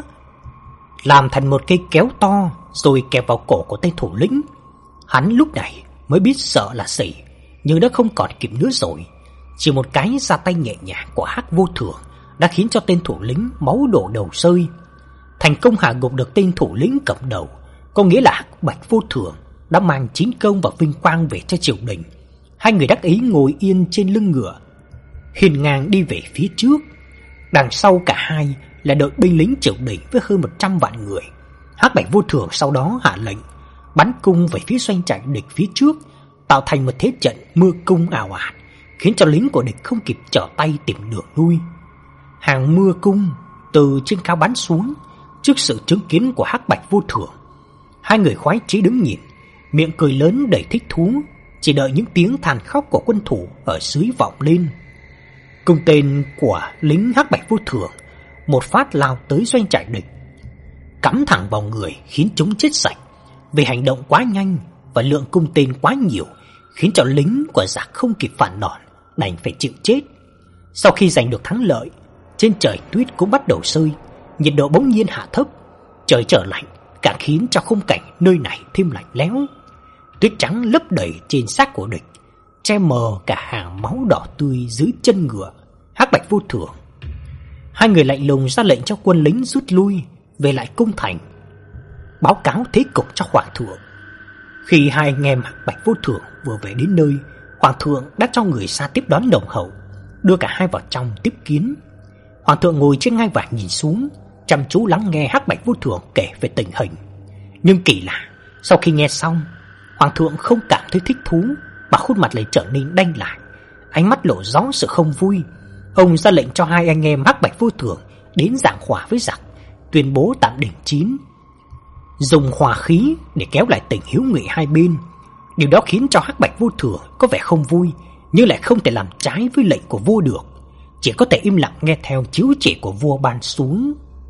A: làm thành một cây kéo to rồi kẹp vào cổ của tên thủ lĩnh. Hắn lúc này mới biết sợ là gì, nhưng đã không còn kịp nữa rồi. Chỉ một cái ra tay nhẹ nhàng của Hắc Vô Thường đã khiến cho tên thủ lĩnh máu đổ đầu rơi. Thành công hạ gục được tên thủ lĩnh cầm đầu, có nghĩa là Hắc Bạch Vô Thường đã mang chiến công và vinh quang về cho triều đình. Hai người đắc ý ngồi yên trên lưng ngựa, hiên ngang đi về phía trước. Đằng sau cả hai là đội binh lính triều đình với hơn một trăm vạn người. Hắc Bạch Vô Thường sau đó hạ lệnh bắn cung về phía doanh trại địch phía trước, tạo thành một thế trận mưa cung ào ạt, khiến cho lính của địch không kịp trở tay tìm đường lui. Hàng mưa cung từ trên cao bắn xuống. Trước sự chứng kiến của Hắc Bạch Vô Thường, hai người khoái chí đứng nhìn, miệng cười lớn đầy thích thú, chỉ đợi những tiếng than khóc của quân thủ ở dưới vọng lên. Cung tên của lính Hắc Bạch Vô Thường một phát lao tới doanh trại địch, cắm thẳng vào người khiến chúng chết sạch. Vì hành động quá nhanh và lượng cung tên quá nhiều, khiến cho lính của giặc không kịp phản đòn, đành phải chịu chết. Sau khi giành được thắng lợi, trên trời tuyết cũng bắt đầu rơi, nhiệt độ bỗng nhiên hạ thấp, trời trở lạnh, càng khiến cho khung cảnh nơi này thêm lạnh lẽo. Tuyết trắng lấp đầy trên xác của địch, che mờ cả hàng máu đỏ tươi dưới chân ngựa Hắc Bạch Vô Thường. Hai người lạnh lùng ra lệnh cho quân lính rút lui về lại cung thành, báo cáo thế cục cho hoàng thượng. Khi hai anh em Hắc Bạch Vô Thường vừa về đến nơi, hoàng thượng đã cho người ra tiếp đón nồng hậu, đưa cả hai vào trong tiếp kiến. Hoàng thượng ngồi trên ngai vàng nhìn xuống, chăm chú lắng nghe Hắc Bạch Vô Thường kể về tình hình. Nhưng kỳ lạ, sau khi nghe xong, hoàng thượng không cảm thấy thích thú, mà khuôn mặt lại trở nên đanh lại, ánh mắt lộ rõ sự không vui. Ông ra lệnh cho hai anh em Hắc Bạch Vô Thường đến giảng hòa với giặc, tuyên bố tạm đình chiến, dùng hòa khí để kéo lại tình hữu nghị hai bên. Điều đó khiến cho Hắc Bạch Vô Thường có vẻ không vui, nhưng lại không thể làm trái với lệnh của vua được, chỉ có thể im lặng nghe theo chiếu chỉ của vua ban xuống.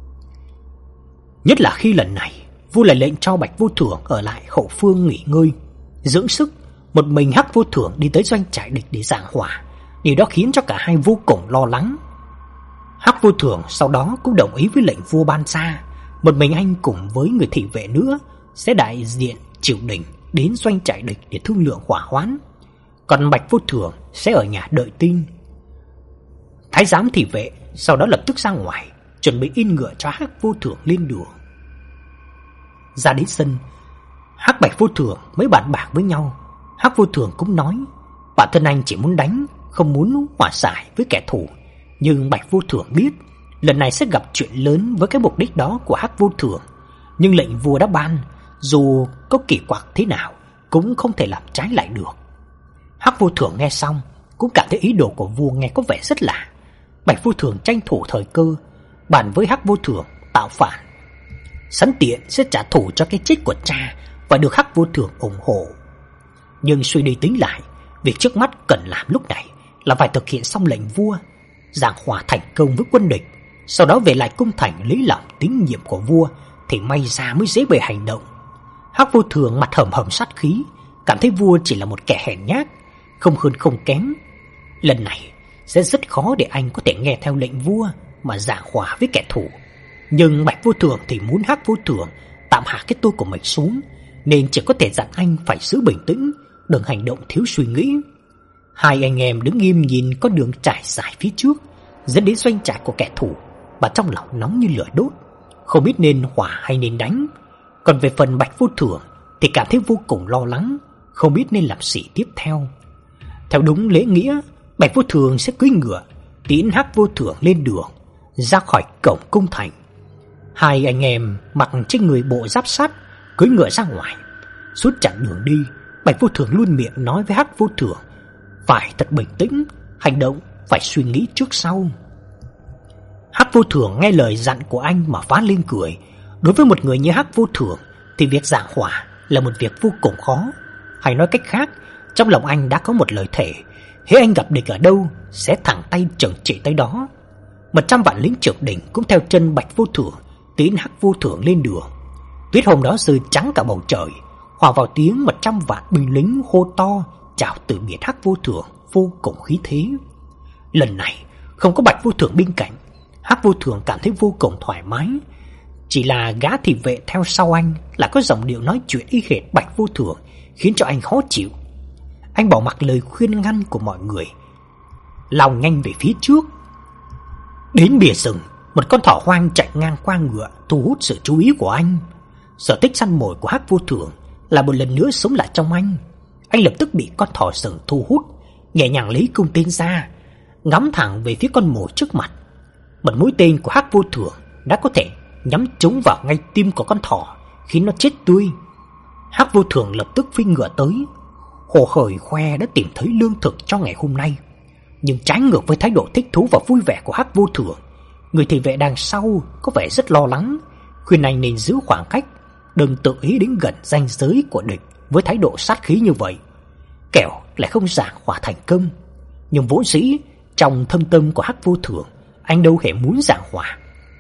A: Nhất là khi lần này vua lại lệnh cho Bạch Vô Thường ở lại hậu phương nghỉ ngơi, dưỡng sức. Một mình Hắc Vô Thường đi tới doanh trại địch để giảng hòa. Điều đó khiến cho cả hai vô cùng lo lắng. Hắc Vô Thường sau đó cũng đồng ý với lệnh vua ban ra. Một mình anh cùng với người thị vệ nữa sẽ đại diện triều đình đến doanh trại địch để thương lượng hòa hoãn. còn Bạch Vô Thường sẽ ở nhà đợi tin. Thái giám thị vệ sau đó lập tức ra ngoài, chuẩn bị in ngựa cho Hắc Vô Thường lên đường. Ra đến sân, Hắc Bạch Vô Thường mới bàn bạc với nhau. Hắc Vô Thường cũng nói bản thân anh chỉ muốn đánh, không muốn hòa giải với kẻ thù. Nhưng Bạch Vô Thường biết lần này sẽ gặp chuyện lớn với cái mục đích đó của Hắc Vô Thường. Nhưng lệnh vua đã ban, dù có kỳ quặc thế nào cũng không thể làm trái lại được. Hắc Vô Thường nghe xong cũng cảm thấy ý đồ của vua nghe có vẻ rất lạ. Bạch Vô Thường tranh thủ thời cơ bàn với Hắc Vô Thường tạo phản, sẵn tiện sẽ trả thù cho cái chết của cha và được Hắc Vô Thường ủng hộ. Nhưng suy đi tính lại, việc trước mắt cần làm lúc này là phải thực hiện xong lệnh vua, giảng hòa thành công với quân địch, sau đó về lại cung thành lấy lòng tín nhiệm của vua thì may ra mới dễ bề hành động. Hắc Vô Thường mặt hầm hầm sát khí, cảm thấy vua chỉ là một kẻ hèn nhát, không hơn không kém. Lần này sẽ rất khó để anh có thể nghe theo lệnh vua mà giảng hòa với kẻ thù. Nhưng Bạch Vô Thường thì muốn Hắc Vô Thường tạm hạ cái tôi của mình xuống, nên chỉ có thể dặn anh phải giữ bình tĩnh, đừng hành động thiếu suy nghĩ. Hai anh em đứng im nhìn con đường trải dài phía trước dẫn đến doanh trại của kẻ thù, và trong lòng nóng như lửa đốt, không biết nên hòa hay nên đánh. Còn về phần Bạch Vô Thường thì cảm thấy vô cùng lo lắng, không biết nên làm gì tiếp theo. Theo đúng lễ nghĩa, Bạch Vô Thường sẽ cưỡi ngựa tiễn Hắc Vô Thường lên đường ra khỏi cổng cung thành. Hai anh em mặc trên người bộ giáp sắt cưỡi ngựa ra ngoài. Suốt chặng đường đi, Bạch Vô Thường luôn miệng nói với Hắc Vô Thường phải thật bình tĩnh, hành động phải suy nghĩ trước sau. Hắc Vô Thường nghe lời dặn của anh mà phá lên cười. Đối với một người như Hắc Vô Thường thì việc giảng hòa là một việc vô cùng khó. Hay nói cách khác, trong lòng anh đã có một lời thề, hễ anh gặp địch ở đâu sẽ thẳng tay trừng trị tới đó. Một trăm vạn lính triều đình cũng theo chân Bạch Vô Thường tiến Hắc Vô Thường lên đường. Tuyết hôm đó rơi trắng cả bầu trời, hòa vào tiếng một trăm vạn binh lính hô to chào từ biệt Hắc Vô Thường vô cùng khí thế. Lần này không có Bạch Vô Thường bên cạnh, Hắc Vô Thường cảm thấy vô cùng thoải mái. Chỉ là gã thị vệ theo sau anh là có giọng điệu nói chuyện y hệt Bạch Vô Thường, khiến cho anh khó chịu. Anh bỏ mặc lời khuyên ngăn của mọi người, lao nhanh về phía trước. Đến bìa rừng, một con thỏ hoang chạy ngang qua ngựa thu hút sự chú ý của anh. Sở thích săn mồi của Hắc Vô Thường là một lần nữa sống lại trong anh. Anh lập tức bị con thỏ rừng thu hút, nhẹ nhàng lấy cung tên ra, ngắm thẳng về phía con mồi trước mặt. Một mũi tên của Hắc Vô Thường đã có thể nhắm trúng vào ngay tim của con thỏ, khiến nó chết tươi. Hắc Vô Thường lập tức phi ngựa tới, hồ hởi khoe đã tìm thấy lương thực cho ngày hôm nay. Nhưng trái ngược với thái độ thích thú và vui vẻ của Hắc Vô Thường, người thị vệ đằng sau có vẻ rất lo lắng, khuyên anh nên giữ khoảng cách, đừng tự ý đến gần ranh giới của địch với thái độ sát khí như vậy, kẻo lại không giảng hòa thành công. Nhưng vốn dĩ trong thâm tâm của Hắc Vô Thường, anh đâu hề muốn giảng hòa.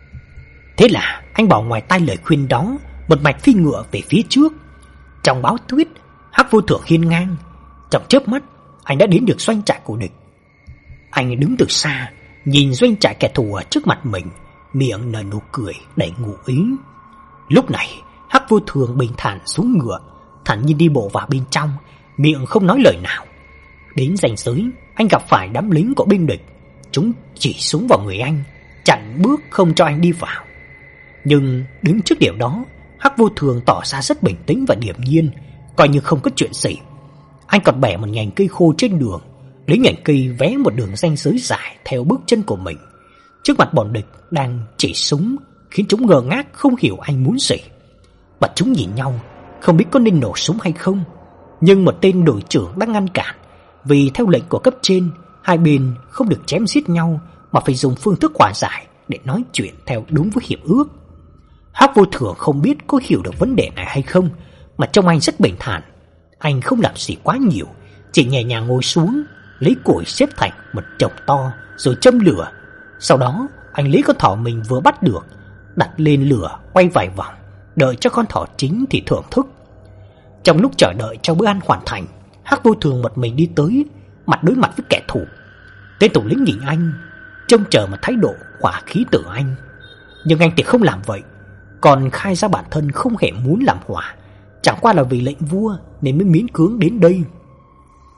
A: Thế là anh bỏ ngoài tai lời khuyên đó, một mạch phi ngựa về phía trước. Trong bão tuyết, Hắc Vô Thường hiên ngang, trong chớp mắt anh đã đến được doanh trại của địch. Anh đứng từ xa, nhìn doanh trại kẻ thù ở trước mặt mình, miệng nở nụ cười đầy ngụ ý. Lúc này, Hắc Vô Thường bình thản xuống ngựa, thản nhiên đi bộ vào bên trong, miệng không nói lời nào. Đến ranh giới, anh gặp phải đám lính của bên địch. Chúng chỉ súng vào người anh, chặn bước không cho anh đi vào. Nhưng đứng trước điều đó, Hắc Vô Thường tỏ ra rất bình tĩnh và điềm nhiên, coi như không có chuyện gì. Anh còn bẻ một nhành cây khô trên đường, lấy nhành cây vẽ một đường ranh giới dài theo bước chân của mình. Trước mặt bọn địch đang chỉ súng, khiến chúng ngơ ngác không hiểu anh muốn gì. Và chúng nhìn nhau, không biết có nên nổ súng hay không. Nhưng một tên đội trưởng đã ngăn cản, vì theo lệnh của cấp trên, hai bên không được chém giết nhau mà phải dùng phương thức hòa giải để nói chuyện theo đúng với hiệp ước. Hắc Vô Thường không biết có hiểu được vấn đề này hay không, mà trông anh rất bình thản. Anh không làm gì quá nhiều, chỉ nhẹ nhàng ngồi xuống, lấy củi xếp thành một chậu to rồi châm lửa. Sau đó anh lấy con thỏ mình vừa bắt được, đặt lên lửa quay vài vòng, đợi cho con thỏ chính thì thưởng thức. Trong lúc chờ đợi cho bữa ăn hoàn thành, Hắc Vô Thường một mình đi tới, mặt đối mặt với kẻ thù. Tên thủ lĩnh nhìn anh, trông chờ một thái độ hỏa khí từ anh. Nhưng anh thì không làm vậy, còn khai ra bản thân không hề muốn làm hòa, chẳng qua là vì lệnh vua nên mới miễn cưỡng đến đây.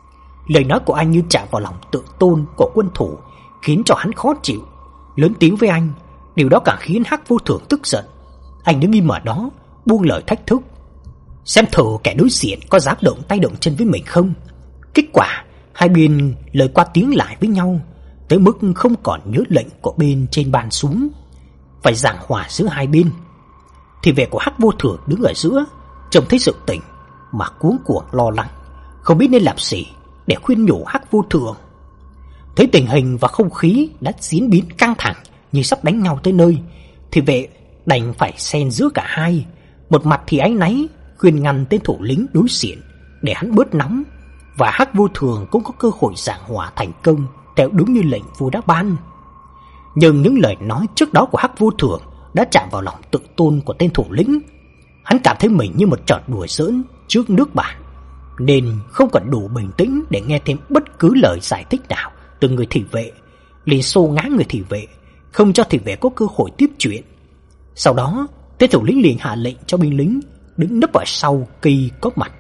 A: Lời nói của anh như chạm vào lòng tự tôn của quân thủ, khiến cho hắn khó chịu. Lớn tiếng với anh, điều đó càng khiến Hắc Vô Thường tức giận. Anh đứng im ở đó, buông lời thách thức. Xem thử kẻ đối diện có dám động tay động chân với mình không. Kết quả, hai bên lời qua tiếng lại với nhau, tới mức không còn nhớ lệnh của bên trên ban xuống, phải giảng hòa giữa hai bên. Thị vệ của Hắc Vô Thường đứng ở giữa, trông thấy sự tình mà cuống cuồng lo lắng, không biết nên làm gì để khuyên nhủ Hắc Vô Thường. Thấy tình hình và không khí đã diễn biến căng thẳng như sắp đánh nhau tới nơi, thị vệ đành phải xen giữa cả hai. Một mặt thì áy náy khuyên ngăn tên thủ lĩnh đối diện để hắn bớt nóng, và Hắc Vô Thường cũng có cơ hội giảng hòa thành công theo đúng như lệnh vua đã ban. Nhưng những lời nói trước đó của Hắc Vô Thường đã chạm vào lòng tự tôn của tên thủ lĩnh. Hắn cảm thấy mình như một trò đùa giỡn trước nước bạn, nên không còn đủ bình tĩnh để nghe thêm bất cứ lời giải thích nào từ người thị vệ, liền xô ngã người thị vệ, không cho thị vệ có cơ hội tiếp chuyện. Sau đó, tên thủ lĩnh liền hạ lệnh cho binh lính đứng nấp ở sau cây có mặt,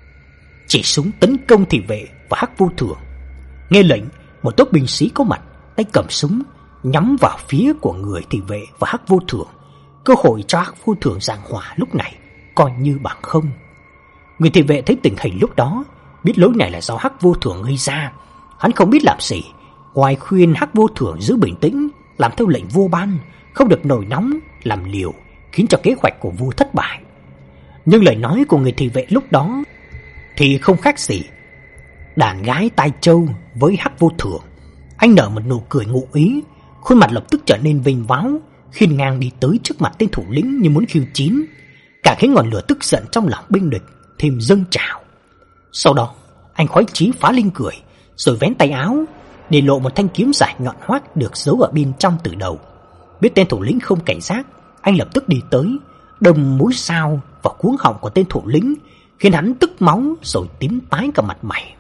A: chỉ súng tấn công thị vệ và Hắc Vô Thường. Nghe lệnh, một tốp binh sĩ có mặt, tay cầm súng nhắm vào phía của người thị vệ và Hắc Vô Thường. Cơ hội cho Hắc Vô Thường giảng hòa lúc này coi như bằng không. Người thị vệ thấy tình hình lúc đó, biết lỗi này là do Hắc Vô Thường gây ra. Hắn không biết làm gì ngoài khuyên Hắc Vô Thường giữ bình tĩnh, làm theo lệnh vua ban, không được nổi nóng làm liều, khiến cho kế hoạch của vua thất bại. Nhưng lời nói của người thị vệ lúc đó thì không khác gì đàn gái tai trâu với Hắc Vô Thường. Anh nở một nụ cười ngụ ý, khuôn mặt lập tức trở nên vênh váo, khiêng ngang đi tới trước mặt tên thủ lĩnh như muốn khiêu chiến, càng khiến ngọn lửa tức giận trong lòng binh địch thêm dâng trào. Sau đó, anh khoái chí phá lên cười, rồi vén tay áo để lộ một thanh kiếm dài nhọn hoắt được giấu ở bên trong từ đầu. Biết tên thủ lĩnh không cảnh giác, anh lập tức đi tới, đâm mũi sao vào cuống họng của tên thủ lĩnh, khiến hắn tức máu rồi tím tái cả mặt mày.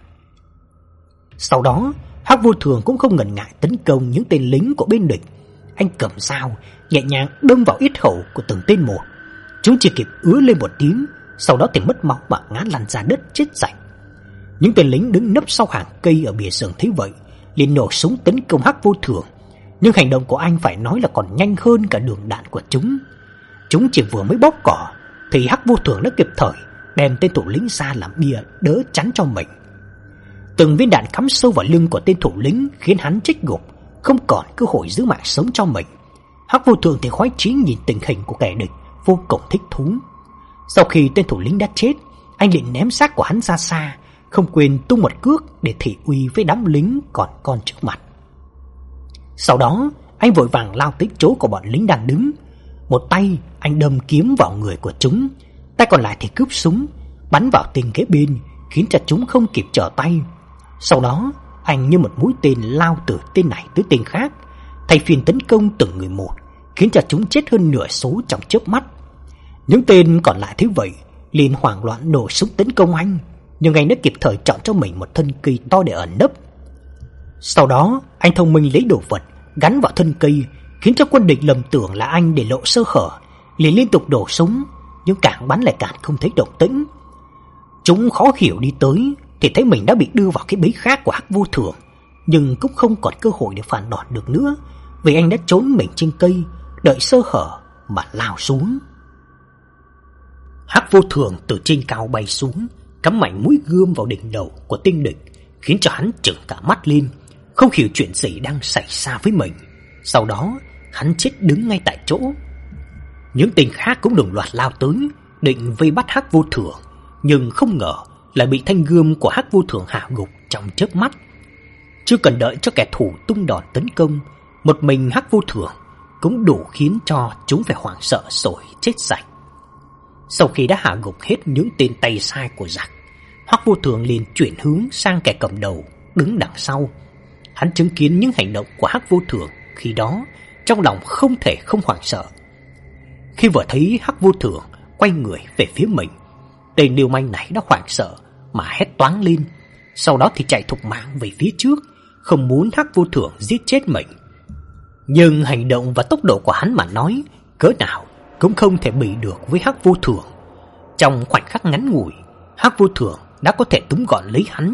A: Sau đó, Hắc Vô Thường cũng không ngần ngại tấn công những tên lính của bên địch. Anh cầm dao nhẹ nhàng đâm vào yết hầu của từng tên một. Chúng chỉ kịp ứa lên một tiếng, sau đó thì mất máu mà ngã lăn ra đất chết sạch. Những tên lính đứng nấp sau hàng cây ở bìa rừng thấy vậy, liền nổ súng tấn công Hắc Vô Thường. Nhưng hành động của anh phải nói là còn nhanh hơn cả đường đạn của chúng. Chúng chỉ vừa mới bóp cỏ thì Hắc Vô Thường đã kịp thời đem tên thủ lĩnh ra làm bia đỡ chắn cho mình. Từng viên đạn cắm sâu vào lưng của tên thủ lĩnh khiến hắn chết gục, không còn cơ hội giữ mạng sống cho mình. Hắc Vô Thường thì khoái chí nhìn tình hình của kẻ địch, vô cùng thích thú. Sau khi tên thủ lĩnh đã chết, anh liền ném xác của hắn ra xa, không quên tung một cước để thị uy với đám lính còn con trước mặt. Sau đó, anh vội vàng lao tới chỗ của bọn lính đang đứng. Một tay anh đâm kiếm vào người của chúng, tay còn lại thì cướp súng bắn vào tên kế bên, khiến cho chúng không kịp trở tay. Sau đó, anh như một mũi tên lao từ tên này tới tên khác, thay phiên tấn công từng người một, khiến cho chúng chết hơn nửa số trong chớp mắt. Những tên còn lại thấy vậy, liền hoảng loạn nổ súng tấn công anh, nhưng anh đã kịp thời chọn cho mình một thân cây to để ẩn nấp. Sau đó, anh thông minh lấy đồ vật gắn vào thân cây, khiến cho quân địch lầm tưởng là anh để lộ sơ hở, liền liên tục đổ súng, nhưng càng bắn lại càng không thấy động tĩnh. Chúng khó hiểu đi tới thì thấy mình đã bị đưa vào cái bẫy khác của Hắc Vô Thường, nhưng cũng không còn cơ hội để phản đòn được nữa, vì anh đã trốn mình trên cây, đợi sơ hở mà lao xuống. Hắc Vô Thường từ trên cao bay xuống, cắm mạnh mũi gươm vào đỉnh đầu của tên địch, khiến cho hắn trợn cả mắt lên, không hiểu chuyện gì đang xảy ra với mình. Sau đó, hắn chết đứng ngay tại chỗ. Những tên khác cũng đồng loạt lao tới, định vây bắt Hắc Vô Thường, nhưng không ngờ lại bị thanh gươm của Hắc Vô Thường hạ gục trong chớp mắt. Chưa cần đợi cho kẻ thù tung đòn tấn công, một mình Hắc Vô Thường cũng đủ khiến cho chúng phải hoảng sợ rồi chết sạch. Sau khi đã hạ gục hết những tên tay sai của giặc, Hắc Vô Thường liền chuyển hướng sang kẻ cầm đầu đứng đằng sau. Hắn chứng kiến những hành động của Hắc Vô Thường, khi đó trong lòng không thể không hoảng sợ. Khi vừa thấy Hắc Vô Thường quay người về phía mình, tên lưu manh này đã hoảng sợ mà hét toáng lên, sau đó thì chạy thục mạng về phía trước, không muốn Hắc Vô Thường giết chết mình. Nhưng hành động và tốc độ của hắn mà nói, cỡ nào cũng không thể bị được với Hắc Vô Thường. Trong khoảnh khắc ngắn ngủi, Hắc Vô Thường đã có thể túm gọn lấy hắn,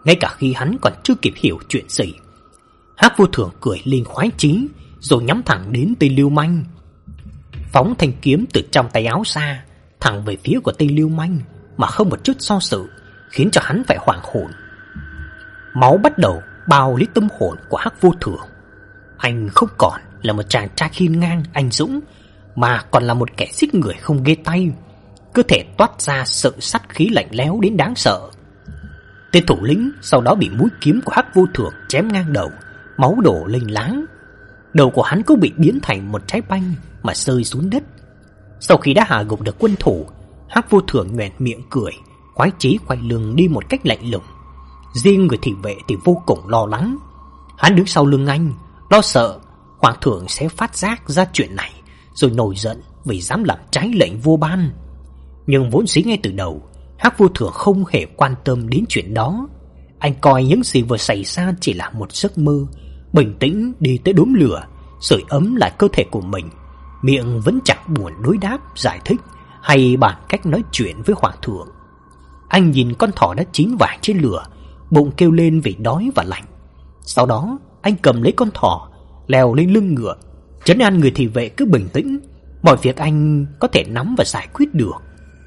A: ngay cả khi hắn còn chưa kịp hiểu chuyện gì. Hắc Vô Thường cười lên khoái chí, rồi nhắm thẳng đến tên lưu manh, phóng thanh kiếm từ trong tay áo ra, thẳng về phía của tên lưu manh mà không một chút do dự, khiến cho hắn phải hoảng hồn. Máu bắt đầu bao lấy tâm hồn của Hắc Vô Thường. Anh không còn là một chàng trai hiên ngang anh dũng, mà còn là một kẻ giết người không ghê tay. Cơ thể toát ra sự sát khí lạnh lẽo đến đáng sợ. Tên thủ lĩnh sau đó bị mũi kiếm của Hắc Vô Thường chém ngang đầu, máu đổ lênh láng. Đầu của hắn cũng bị biến thành một trái banh mà rơi xuống đất. Sau khi đã hạ gục được quân thủ, Hắc Vô Thường nhoẻn miệng cười, khoái chí quay lưng đi một cách lạnh lùng. Riêng người thị vệ thì vô cùng lo lắng. Hắn đứng sau lưng anh, lo sợ hoàng thượng sẽ phát giác ra chuyện này, rồi nổi giận vì dám làm trái lệnh vua ban. Nhưng vốn dĩ ngay từ đầu, Hắc Vô Thường không hề quan tâm đến chuyện đó. Anh coi những gì vừa xảy ra chỉ là một giấc mơ, bình tĩnh đi tới đốm lửa, sưởi ấm lại cơ thể của mình, miệng vẫn chẳng buồn đối đáp, giải thích hay bàn cách nói chuyện với hoàng thượng. Anh nhìn con thỏ đã chín vàng trên lửa, bụng kêu lên vì đói và lạnh. Sau đó anh cầm lấy con thỏ, leo lên lưng ngựa, trấn an người thị vệ cứ bình tĩnh, mọi việc anh có thể nắm và giải quyết được.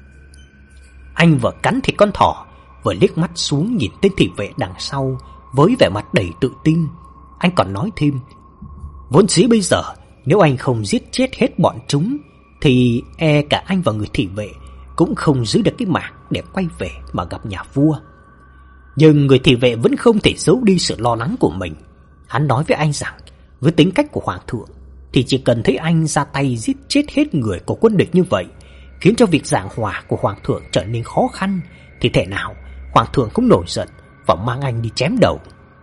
A: Anh vừa cắn thịt con thỏ, vừa liếc mắt xuống nhìn tên thị vệ đằng sau với vẻ mặt đầy tự tin. Anh còn nói thêm, vốn dĩ bây giờ nếu anh không giết chết hết bọn chúng thì e cả anh và người thị vệ cũng không giữ được cái mạng để quay về mà gặp nhà vua. Nhưng người thị vệ vẫn không thể giấu đi sự lo lắng của mình. Hắn nói với anh rằng với tính cách của hoàng thượng thì chỉ cần thấy anh ra tay giết chết hết người của quân địch như vậy, khiến cho việc giảng hòa của hoàng thượng trở nên khó khăn, thì thể nào hoàng thượng cũng nổi giận và mang anh đi chém đầu.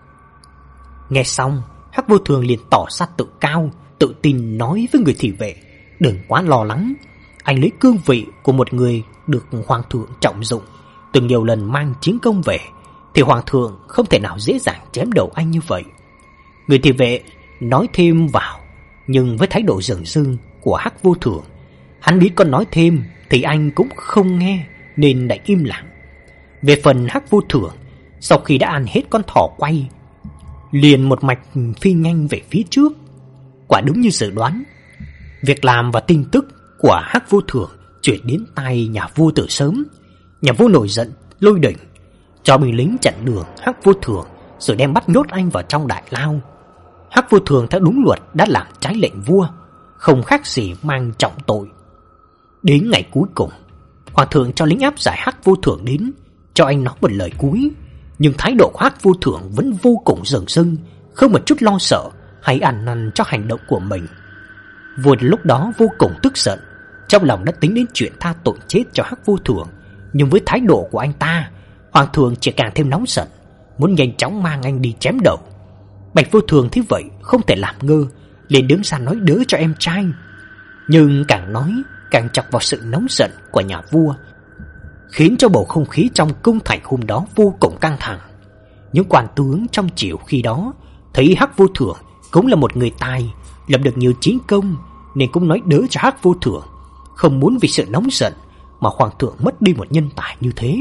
A: Nghe xong, Hắc Vô Thường liền tỏ ra tự cao, tự tin nói với người thị vệ, đừng quá lo lắng. Anh lấy cương vị của một người được hoàng thượng trọng dụng, từng nhiều lần mang chiến công về, thì hoàng thượng không thể nào dễ dàng chém đầu anh như vậy. Người thị vệ nói thêm vào, nhưng với thái độ dửng dưng của Hắc Vô Thường, hắn biết con nói thêm thì anh cũng không nghe, nên đành im lặng. Về phần Hắc Vô Thường, sau khi đã ăn hết con thỏ quay, liền một mạch phi nhanh về phía trước. Quả đúng như dự đoán, việc làm và tin tức của Hắc Vô Thường chuyển đến tai nhà vua từ sớm. Nhà vua nổi giận lôi đỉnh, cho binh lính chặn đường Hắc Vô Thường, rồi đem bắt nhốt anh vào trong đại lao. Hắc Vô Thường theo đúng luật đã làm trái lệnh vua, không khác gì mang trọng tội. Đến ngày cuối cùng, hoàng thượng cho lính áp giải Hắc Vô Thường đến, cho anh nói một lời cuối, nhưng thái độ của Hắc Vô Thường vẫn vô cùng dửng dưng, không một chút lo sợ hay ăn năn cho hành động của mình. Vua lúc đó vô cùng tức giận, trong lòng đã tính đến chuyện tha tội chết cho Hắc Vô Thường, nhưng với thái độ của anh ta, hoàng thượng chỉ càng thêm nóng giận, muốn nhanh chóng mang anh đi chém đầu. Bạch Vô Thường thấy vậy không thể làm ngơ, liền đứng ra nói đỡ cho em trai. Nhưng càng nói càng chọc vào sự nóng giận của nhà vua, khiến cho bầu không khí trong cung thành hôm đó vô cùng căng thẳng. Những quan tướng trong triều khi đó thấy Hắc Vô Thường cũng là một người tài, lập được nhiều chiến công, nên cũng nói đỡ cho Hắc Vô Thường, không muốn vì sự nóng giận mà hoàng thượng mất đi một nhân tài như thế.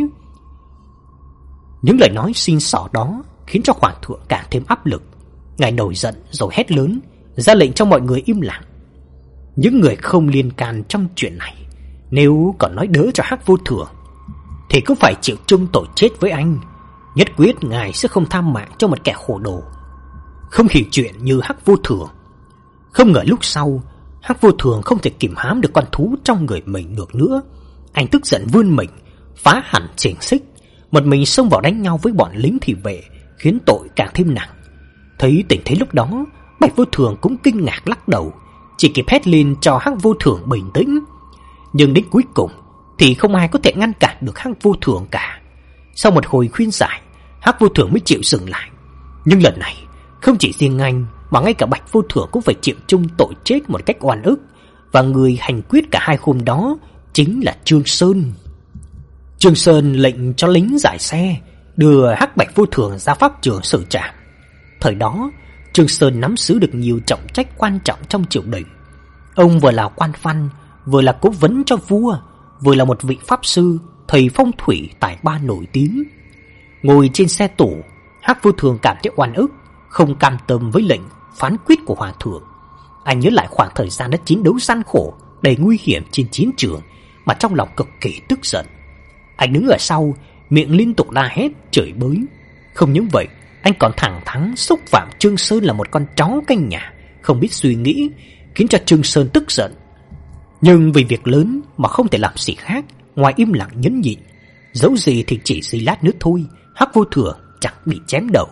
A: Những lời nói xin xỏ đó khiến cho hoàng thượng càng thêm áp lực. Ngài nổi giận rồi hét lớn, ra lệnh cho mọi người im lặng. Những người không liên can trong chuyện này, nếu còn nói đỡ cho Hắc Vô Thường thì cũng phải chịu chung tội chết với anh. Nhất quyết ngài sẽ không tham mạng cho một kẻ khổ đồ, không hiểu chuyện như Hắc Vô Thường. Không ngờ lúc sau, Hắc Vô Thường không thể kìm hãm được con thú trong người mình được nữa. Anh tức giận vươn mình, phá hẳn xiềng xích, một mình xông vào đánh nhau với bọn lính thị vệ, khiến tội càng thêm nặng. Thấy tình thế lúc đó, Bạch Vô Thường cũng kinh ngạc lắc đầu, chỉ kịp hét lên cho Hắc Vô Thường bình tĩnh. Nhưng đến cuối cùng thì không ai có thể ngăn cản được Hắc Vô Thường cả. Sau một hồi khuyên giải, Hắc Vô Thường mới chịu dừng lại. Nhưng lần này không chỉ riêng anh mà ngay cả Bạch Vô Thường cũng phải chịu chung tội chết một cách oan ức, và người hành quyết cả hai hôm đó chính là Trương Sơn. Trương Sơn lệnh cho lính giải xe, đưa Hắc Bạch Vô Thường ra pháp trường xử trảm. Thời đó, Trương Sơn nắm giữ được nhiều trọng trách quan trọng trong triều đình. Ông vừa là quan văn, vừa là cố vấn cho vua, vừa là một vị pháp sư, thầy phong thủy tài ba nổi tiếng. Ngồi trên xe tủ, Hắc Vô Thường cảm thấy oan ức, không cam tâm với lệnh phán quyết của Hoàng thượng. Anh nhớ lại khoảng thời gian đã chiến đấu gian khổ, đầy nguy hiểm trên chiến trường, mà trong lòng cực kỳ tức giận. Anh đứng ở sau, miệng liên tục la hét, chửi bới. Không những vậy, anh còn thẳng thắn xúc phạm Trương Sơn là một con chó canh nhà, không biết suy nghĩ, khiến cho Trương Sơn tức giận. Nhưng vì việc lớn mà không thể làm gì khác ngoài im lặng nhẫn nhịn. Dẫu gì thì chỉ giây lát nữa thôi, Hắc Vô Thường chẳng bị chém đầu.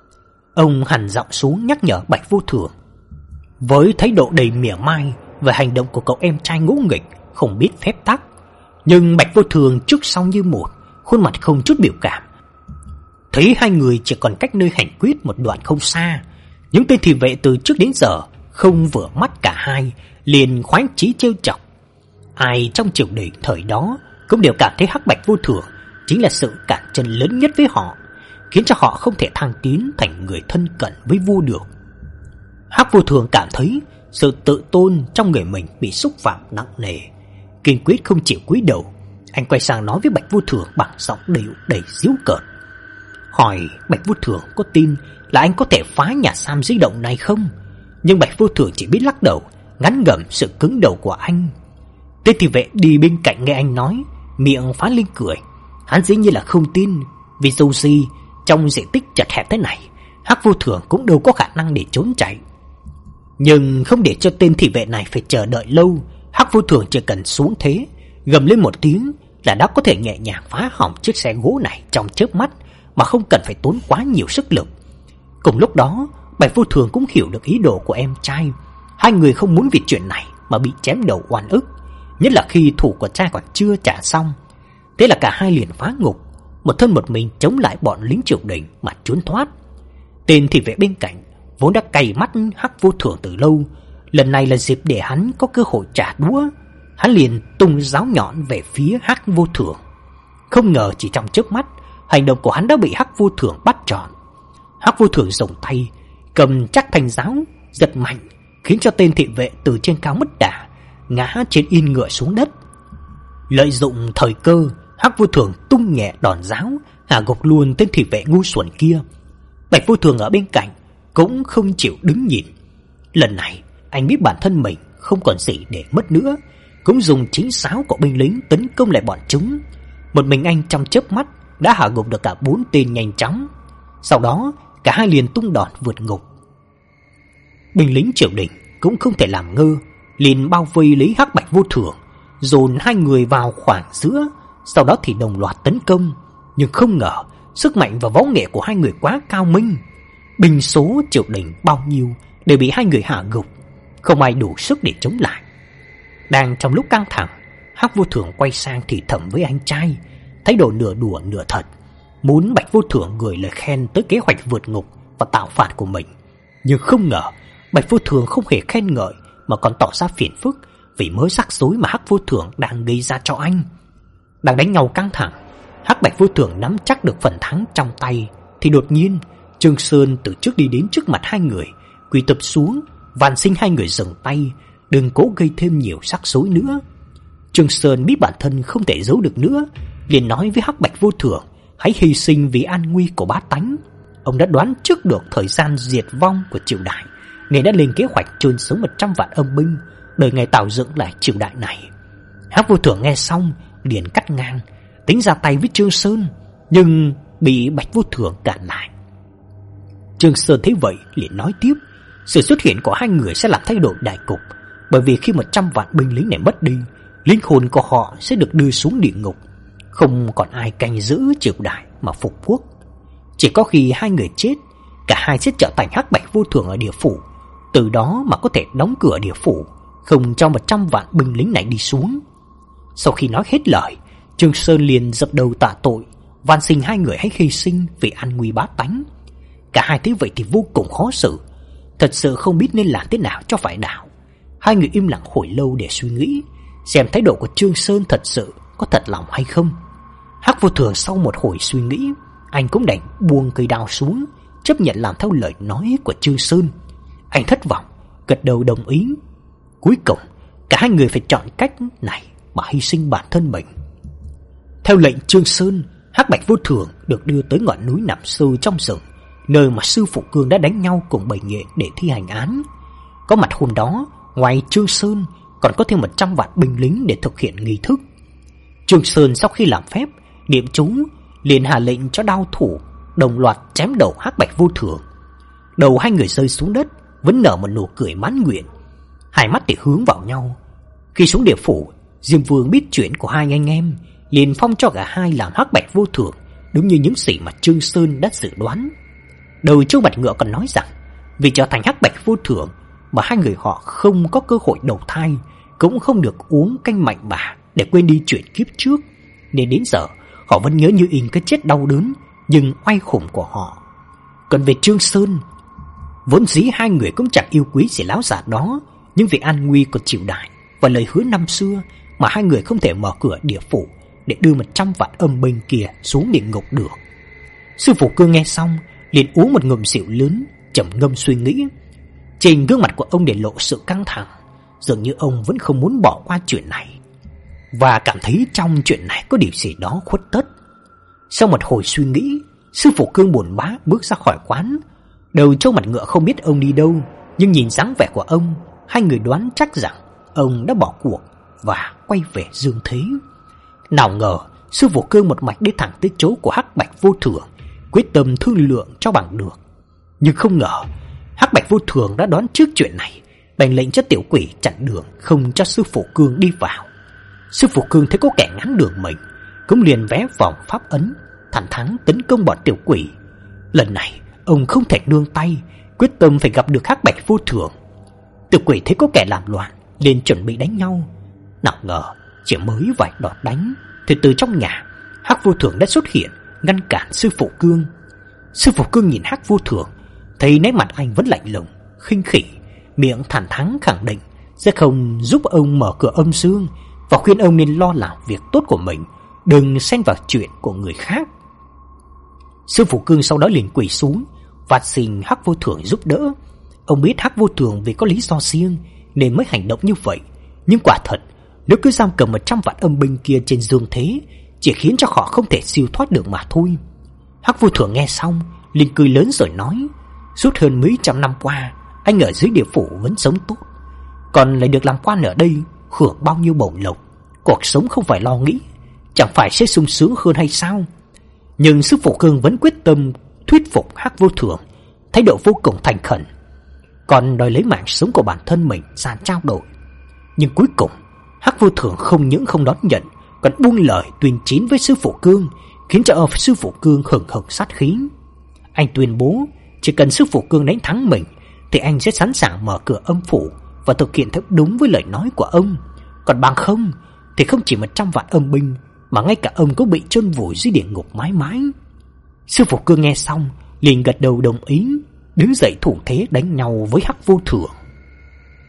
A: Ông hằn giọng xuống nhắc nhở Bạch Vô Thường. Với thái độ đầy mỉa mai về hành động của cậu em trai ngỗ nghịch, không biết phép tắc, nhưng Bạch Vô Thường trước sau như một, khuôn mặt không chút biểu cảm. Thấy hai người chỉ còn cách nơi hành quyết một đoạn không xa, những tên thị vệ từ trước đến giờ không vừa mắt cả hai liền khoái chí trêu chọc. Ai trong triều đình thời đó cũng đều cảm thấy Hắc Bạch Vô Thường chính là sự cản chân lớn nhất với họ, khiến cho họ không thể thăng tiến thành người thân cận với vua được. Hắc Vô Thường cảm thấy sự tự tôn trong người mình bị xúc phạm nặng nề, kiên quyết không chịu cúi đầu. Anh quay sang nói với Bạch Vô Thường bằng giọng đều đầy giễu cợt, hỏi Bạch Vô Thường có tin là anh có thể phá nhà giam di động này không? Nhưng Bạch Vô Thường chỉ biết lắc đầu, ngắn ngẩm sự cứng đầu của anh. Tên thị vệ đi bên cạnh nghe anh nói, miệng phá lên cười. Hắn dĩ nhiên là không tin, vì dù gì trong diện tích chật hẹp thế này, Hắc Vô Thường cũng đâu có khả năng để trốn chạy. Nhưng không để cho tên thị vệ này phải chờ đợi lâu, Hắc Vô Thường chỉ cần xuống thế, gầm lên một tiếng là đã có thể nhẹ nhàng phá hỏng chiếc xe gỗ này trong chớp mắt, mà không cần phải tốn quá nhiều sức lực. Cùng lúc đó, Bạch Vô Thường cũng hiểu được ý đồ của em trai. Hai người không muốn vì chuyện này mà bị chém đầu oan ức, nhất là khi thủ của cha còn chưa trả xong. Thế là cả hai liền phá ngục, một thân một mình chống lại bọn lính triều đình mà trốn thoát. Tên thị vệ bên cạnh vốn đã cày mắt Hắc Vô Thường từ lâu, lần này là dịp để hắn có cơ hội trả đũa. Hắn liền tung giáo nhọn về phía Hắc Vô Thường. Không ngờ chỉ trong chớp mắt, hành động của hắn đã bị Hắc Vô Thường bắt trọn. Hắc Vô Thường dùng tay cầm chắc thanh giáo giật mạnh, khiến cho tên thị vệ từ trên cao mất đà, ngã trên yên ngựa xuống đất. Lợi dụng thời cơ, Hắc Vô Thường tung nhẹ đòn giáo, hạ gục luôn tên thị vệ ngu xuẩn kia. Bạch Vô Thường ở bên cạnh cũng không chịu đứng nhìn. Lần này anh biết bản thân mình không còn gì để mất nữa, cũng dùng chính sáo của binh lính tấn công lại bọn chúng. Một mình anh trong chớp mắt đã hạ gục được cả bốn tên nhanh chóng. Sau đó cả hai liền tung đòn vượt ngục. Binh lính triều đình cũng không thể làm ngơ, liền bao vây lấy Hắc Bạch Vô Thường, dồn hai người vào khoảng giữa, sau đó thì đồng loạt tấn công. Nhưng không ngờ sức mạnh và võ nghệ của hai người quá cao minh, binh số triều đình bao nhiêu đều bị hai người hạ gục, không ai đủ sức để chống lại. Đang trong lúc căng thẳng, Hắc Vô Thường quay sang thì thầm với anh trai, thái độ nửa đùa nửa thật, muốn Bạch Vô Thường gửi lời khen tới kế hoạch vượt ngục và tạo phản của mình. Nhưng không ngờ Bạch Vô Thường không hề khen ngợi, mà còn tỏ ra phiền phức vì mớ rắc rối mà Hắc Vô Thường đang gây ra cho anh. Đang đánh nhau căng thẳng, Hắc Bạch Vô Thường nắm chắc được phần thắng trong tay, thì đột nhiên Trương Sơn từ trước đi đến trước mặt hai người, quỳ tập xuống, van xin hai người dừng tay, đừng cố gây thêm nhiều rắc rối nữa. Trương Sơn biết bản thân không thể giấu được nữa, liền nói với Hắc Bạch Vô Thường hãy hy sinh vì an nguy của bá tánh. Ông đã đoán trước được thời gian diệt vong của triều đại, nên đã lên kế hoạch chôn sống một trăm vạn âm binh, đời ngày tạo dựng lại triều đại này. Hắc Vô Thường nghe xong liền cắt ngang, tính ra tay với Trương Sơn, nhưng bị Bạch Vô Thường cản lại. Trương Sơn thấy vậy liền nói tiếp, sự xuất hiện của hai người sẽ làm thay đổi đại cục, bởi vì khi một trăm vạn binh lính này mất đi, linh hồn của họ sẽ được đưa xuống địa ngục, không còn ai canh giữ triều đại mà phục quốc. Chỉ có khi hai người chết, cả hai sẽ trở thành Hắc Bạch Vô Thường ở địa phủ, từ đó mà có thể đóng cửa địa phủ, không cho một trăm vạn binh lính này đi xuống. Sau khi nói hết lời, Trương Sơn liền dập đầu tạ tội, van xin hai người hãy hy sinh vì an nguy bá tánh. Cả hai thấy vậy thì vô cùng khó xử, thật sự không biết nên làm thế nào cho phải đạo. Hai người im lặng hồi lâu để suy nghĩ, xem thái độ của Trương Sơn thật sự có thật lòng hay không. Hắc Vô Thường sau một hồi suy nghĩ, anh cũng đành buông cây đao xuống, chấp nhận làm theo lời nói của Trương Sơn. Anh thất vọng, gật đầu đồng ý. Cuối cùng, cả hai người phải chọn cách này mà hy sinh bản thân mình. Theo lệnh Trương Sơn, Hắc Bạch Vô Thường được đưa tới ngọn núi nằm sâu trong rừng, nơi mà sư phụ Cương đã đánh nhau cùng bầy nhện để thi hành án. Có mặt hôm đó, ngoài Trương Sơn còn có thêm một trăm vạn binh lính để thực hiện nghi thức. Trương Sơn sau khi làm phép niệm chú, liền hạ lệnh cho đao thủ đồng loạt chém đầu Hắc Bạch Vô Thường. Đầu hai người rơi xuống đất, vẫn nở một nụ cười mãn nguyện, hai mắt thì hướng vào nhau. Khi xuống địa phủ, Diêm Vương biết chuyện của hai anh em, liền phong cho cả hai làm Hắc Bạch Vô Thường, đúng như những gì mà Trương Sơn đã dự đoán. Đầu Trương Bạch Ngựa còn nói rằng, vì trở thành Hắc Bạch Vô Thường mà hai người họ không có cơ hội đầu thai, cũng không được uống canh mạnh bà để quên đi chuyện kiếp trước, nên đến giờ họ vẫn nhớ như in cái chết đau đớn nhưng oai khủng của họ. Còn về Trương Sơn, vốn dĩ hai người cũng chẳng yêu quý gì láo giả đó, nhưng vì an nguy của triều đại và lời hứa năm xưa mà hai người không thể mở cửa địa phủ để đưa một trăm vạn âm binh kia xuống địa ngục được. Sư phụ Cương nghe xong liền uống một ngụm rượu lớn, trầm ngâm suy nghĩ. Trên gương mặt của ông để lộ sự căng thẳng, dường như ông vẫn không muốn bỏ qua chuyện này, và cảm thấy trong chuyện này có điều gì đó khuất tất. Sau một hồi suy nghĩ, sư phụ Cương buồn bã bước ra khỏi quán. Đầu Trâu Mặt Ngựa không biết ông đi đâu, nhưng nhìn dáng vẻ của ông, hai người đoán chắc rằng ông đã bỏ cuộc và quay về dương thế. Nào ngờ sư phụ Cương một mạch đi thẳng tới chỗ của Hắc Bạch Vô Thường, quyết tâm thương lượng cho bằng được. Nhưng không ngờ Hắc Bạch Vô Thường đã đoán trước chuyện này, bèn lệnh cho tiểu quỷ chặn đường, không cho sư phụ Cương đi vào. Sư phụ Cương thấy có kẻ ngăn đường mình, cũng liền vé vòng pháp ấn, thẳng thắn tấn công bọn tiểu quỷ. Lần này ông không thể nương tay, quyết tâm phải gặp được Hắc Bạch Vô Thường. Tiểu quỷ thấy có kẻ làm loạn, liền chuẩn bị đánh nhau. Nào ngờ chỉ mới vài đòn đánh thì từ trong nhà Hắc Vô Thường đã xuất hiện, ngăn cản sư phụ Cương. Sư phụ Cương nhìn Hắc Vô Thường, thấy nét mặt anh vẫn lạnh lùng, khinh khỉ, miệng thản thắn khẳng định sẽ không giúp ông mở cửa âm dương, và khuyên ông nên lo làm việc tốt của mình, đừng xen vào chuyện của người khác. Sư phụ Cương sau đó liền quỳ xuống và xin Hắc Vô Thường giúp đỡ. Ông biết Hắc Vô Thường vì có lý do riêng nên mới hành động như vậy, nhưng quả thật nếu cứ giam cầm một trăm vạn âm binh kia trên dương thế, chỉ khiến cho họ không thể siêu thoát được mà thôi. Hắc Vô Thường nghe xong liền cười lớn rồi nói, suốt hơn mấy trăm năm qua, anh ở dưới địa phủ vẫn sống tốt, còn lại được làm quan ở đây, hưởng bao nhiêu bổng lộc, cuộc sống không phải lo nghĩ, chẳng phải sẽ sung sướng hơn hay sao? Nhưng sư phụ Cương vẫn quyết tâm thuyết phục Hắc Vô Thường, thái độ vô cùng thành khẩn, còn đòi lấy mạng sống của bản thân mình ra trao đổi. Nhưng cuối cùng Hắc Vô Thường không những không đón nhận, còn buông lời tuyên chiến với sư phụ Cương, khiến cho sư phụ Cương hừng hực sát khí. Anh tuyên bố chỉ cần sư phụ Cương đánh thắng mình thì anh sẽ sẵn sàng mở cửa âm phủ và thực hiện theo đúng với lời nói của ông, còn bằng không thì không chỉ một trăm vạn âm binh mà ngay cả ông cũng bị chôn vùi dưới địa ngục mãi mãi. Sư phụ Cương nghe xong liền gật đầu đồng ý, đứng dậy thủ thế đánh nhau với Hắc Vô Thường.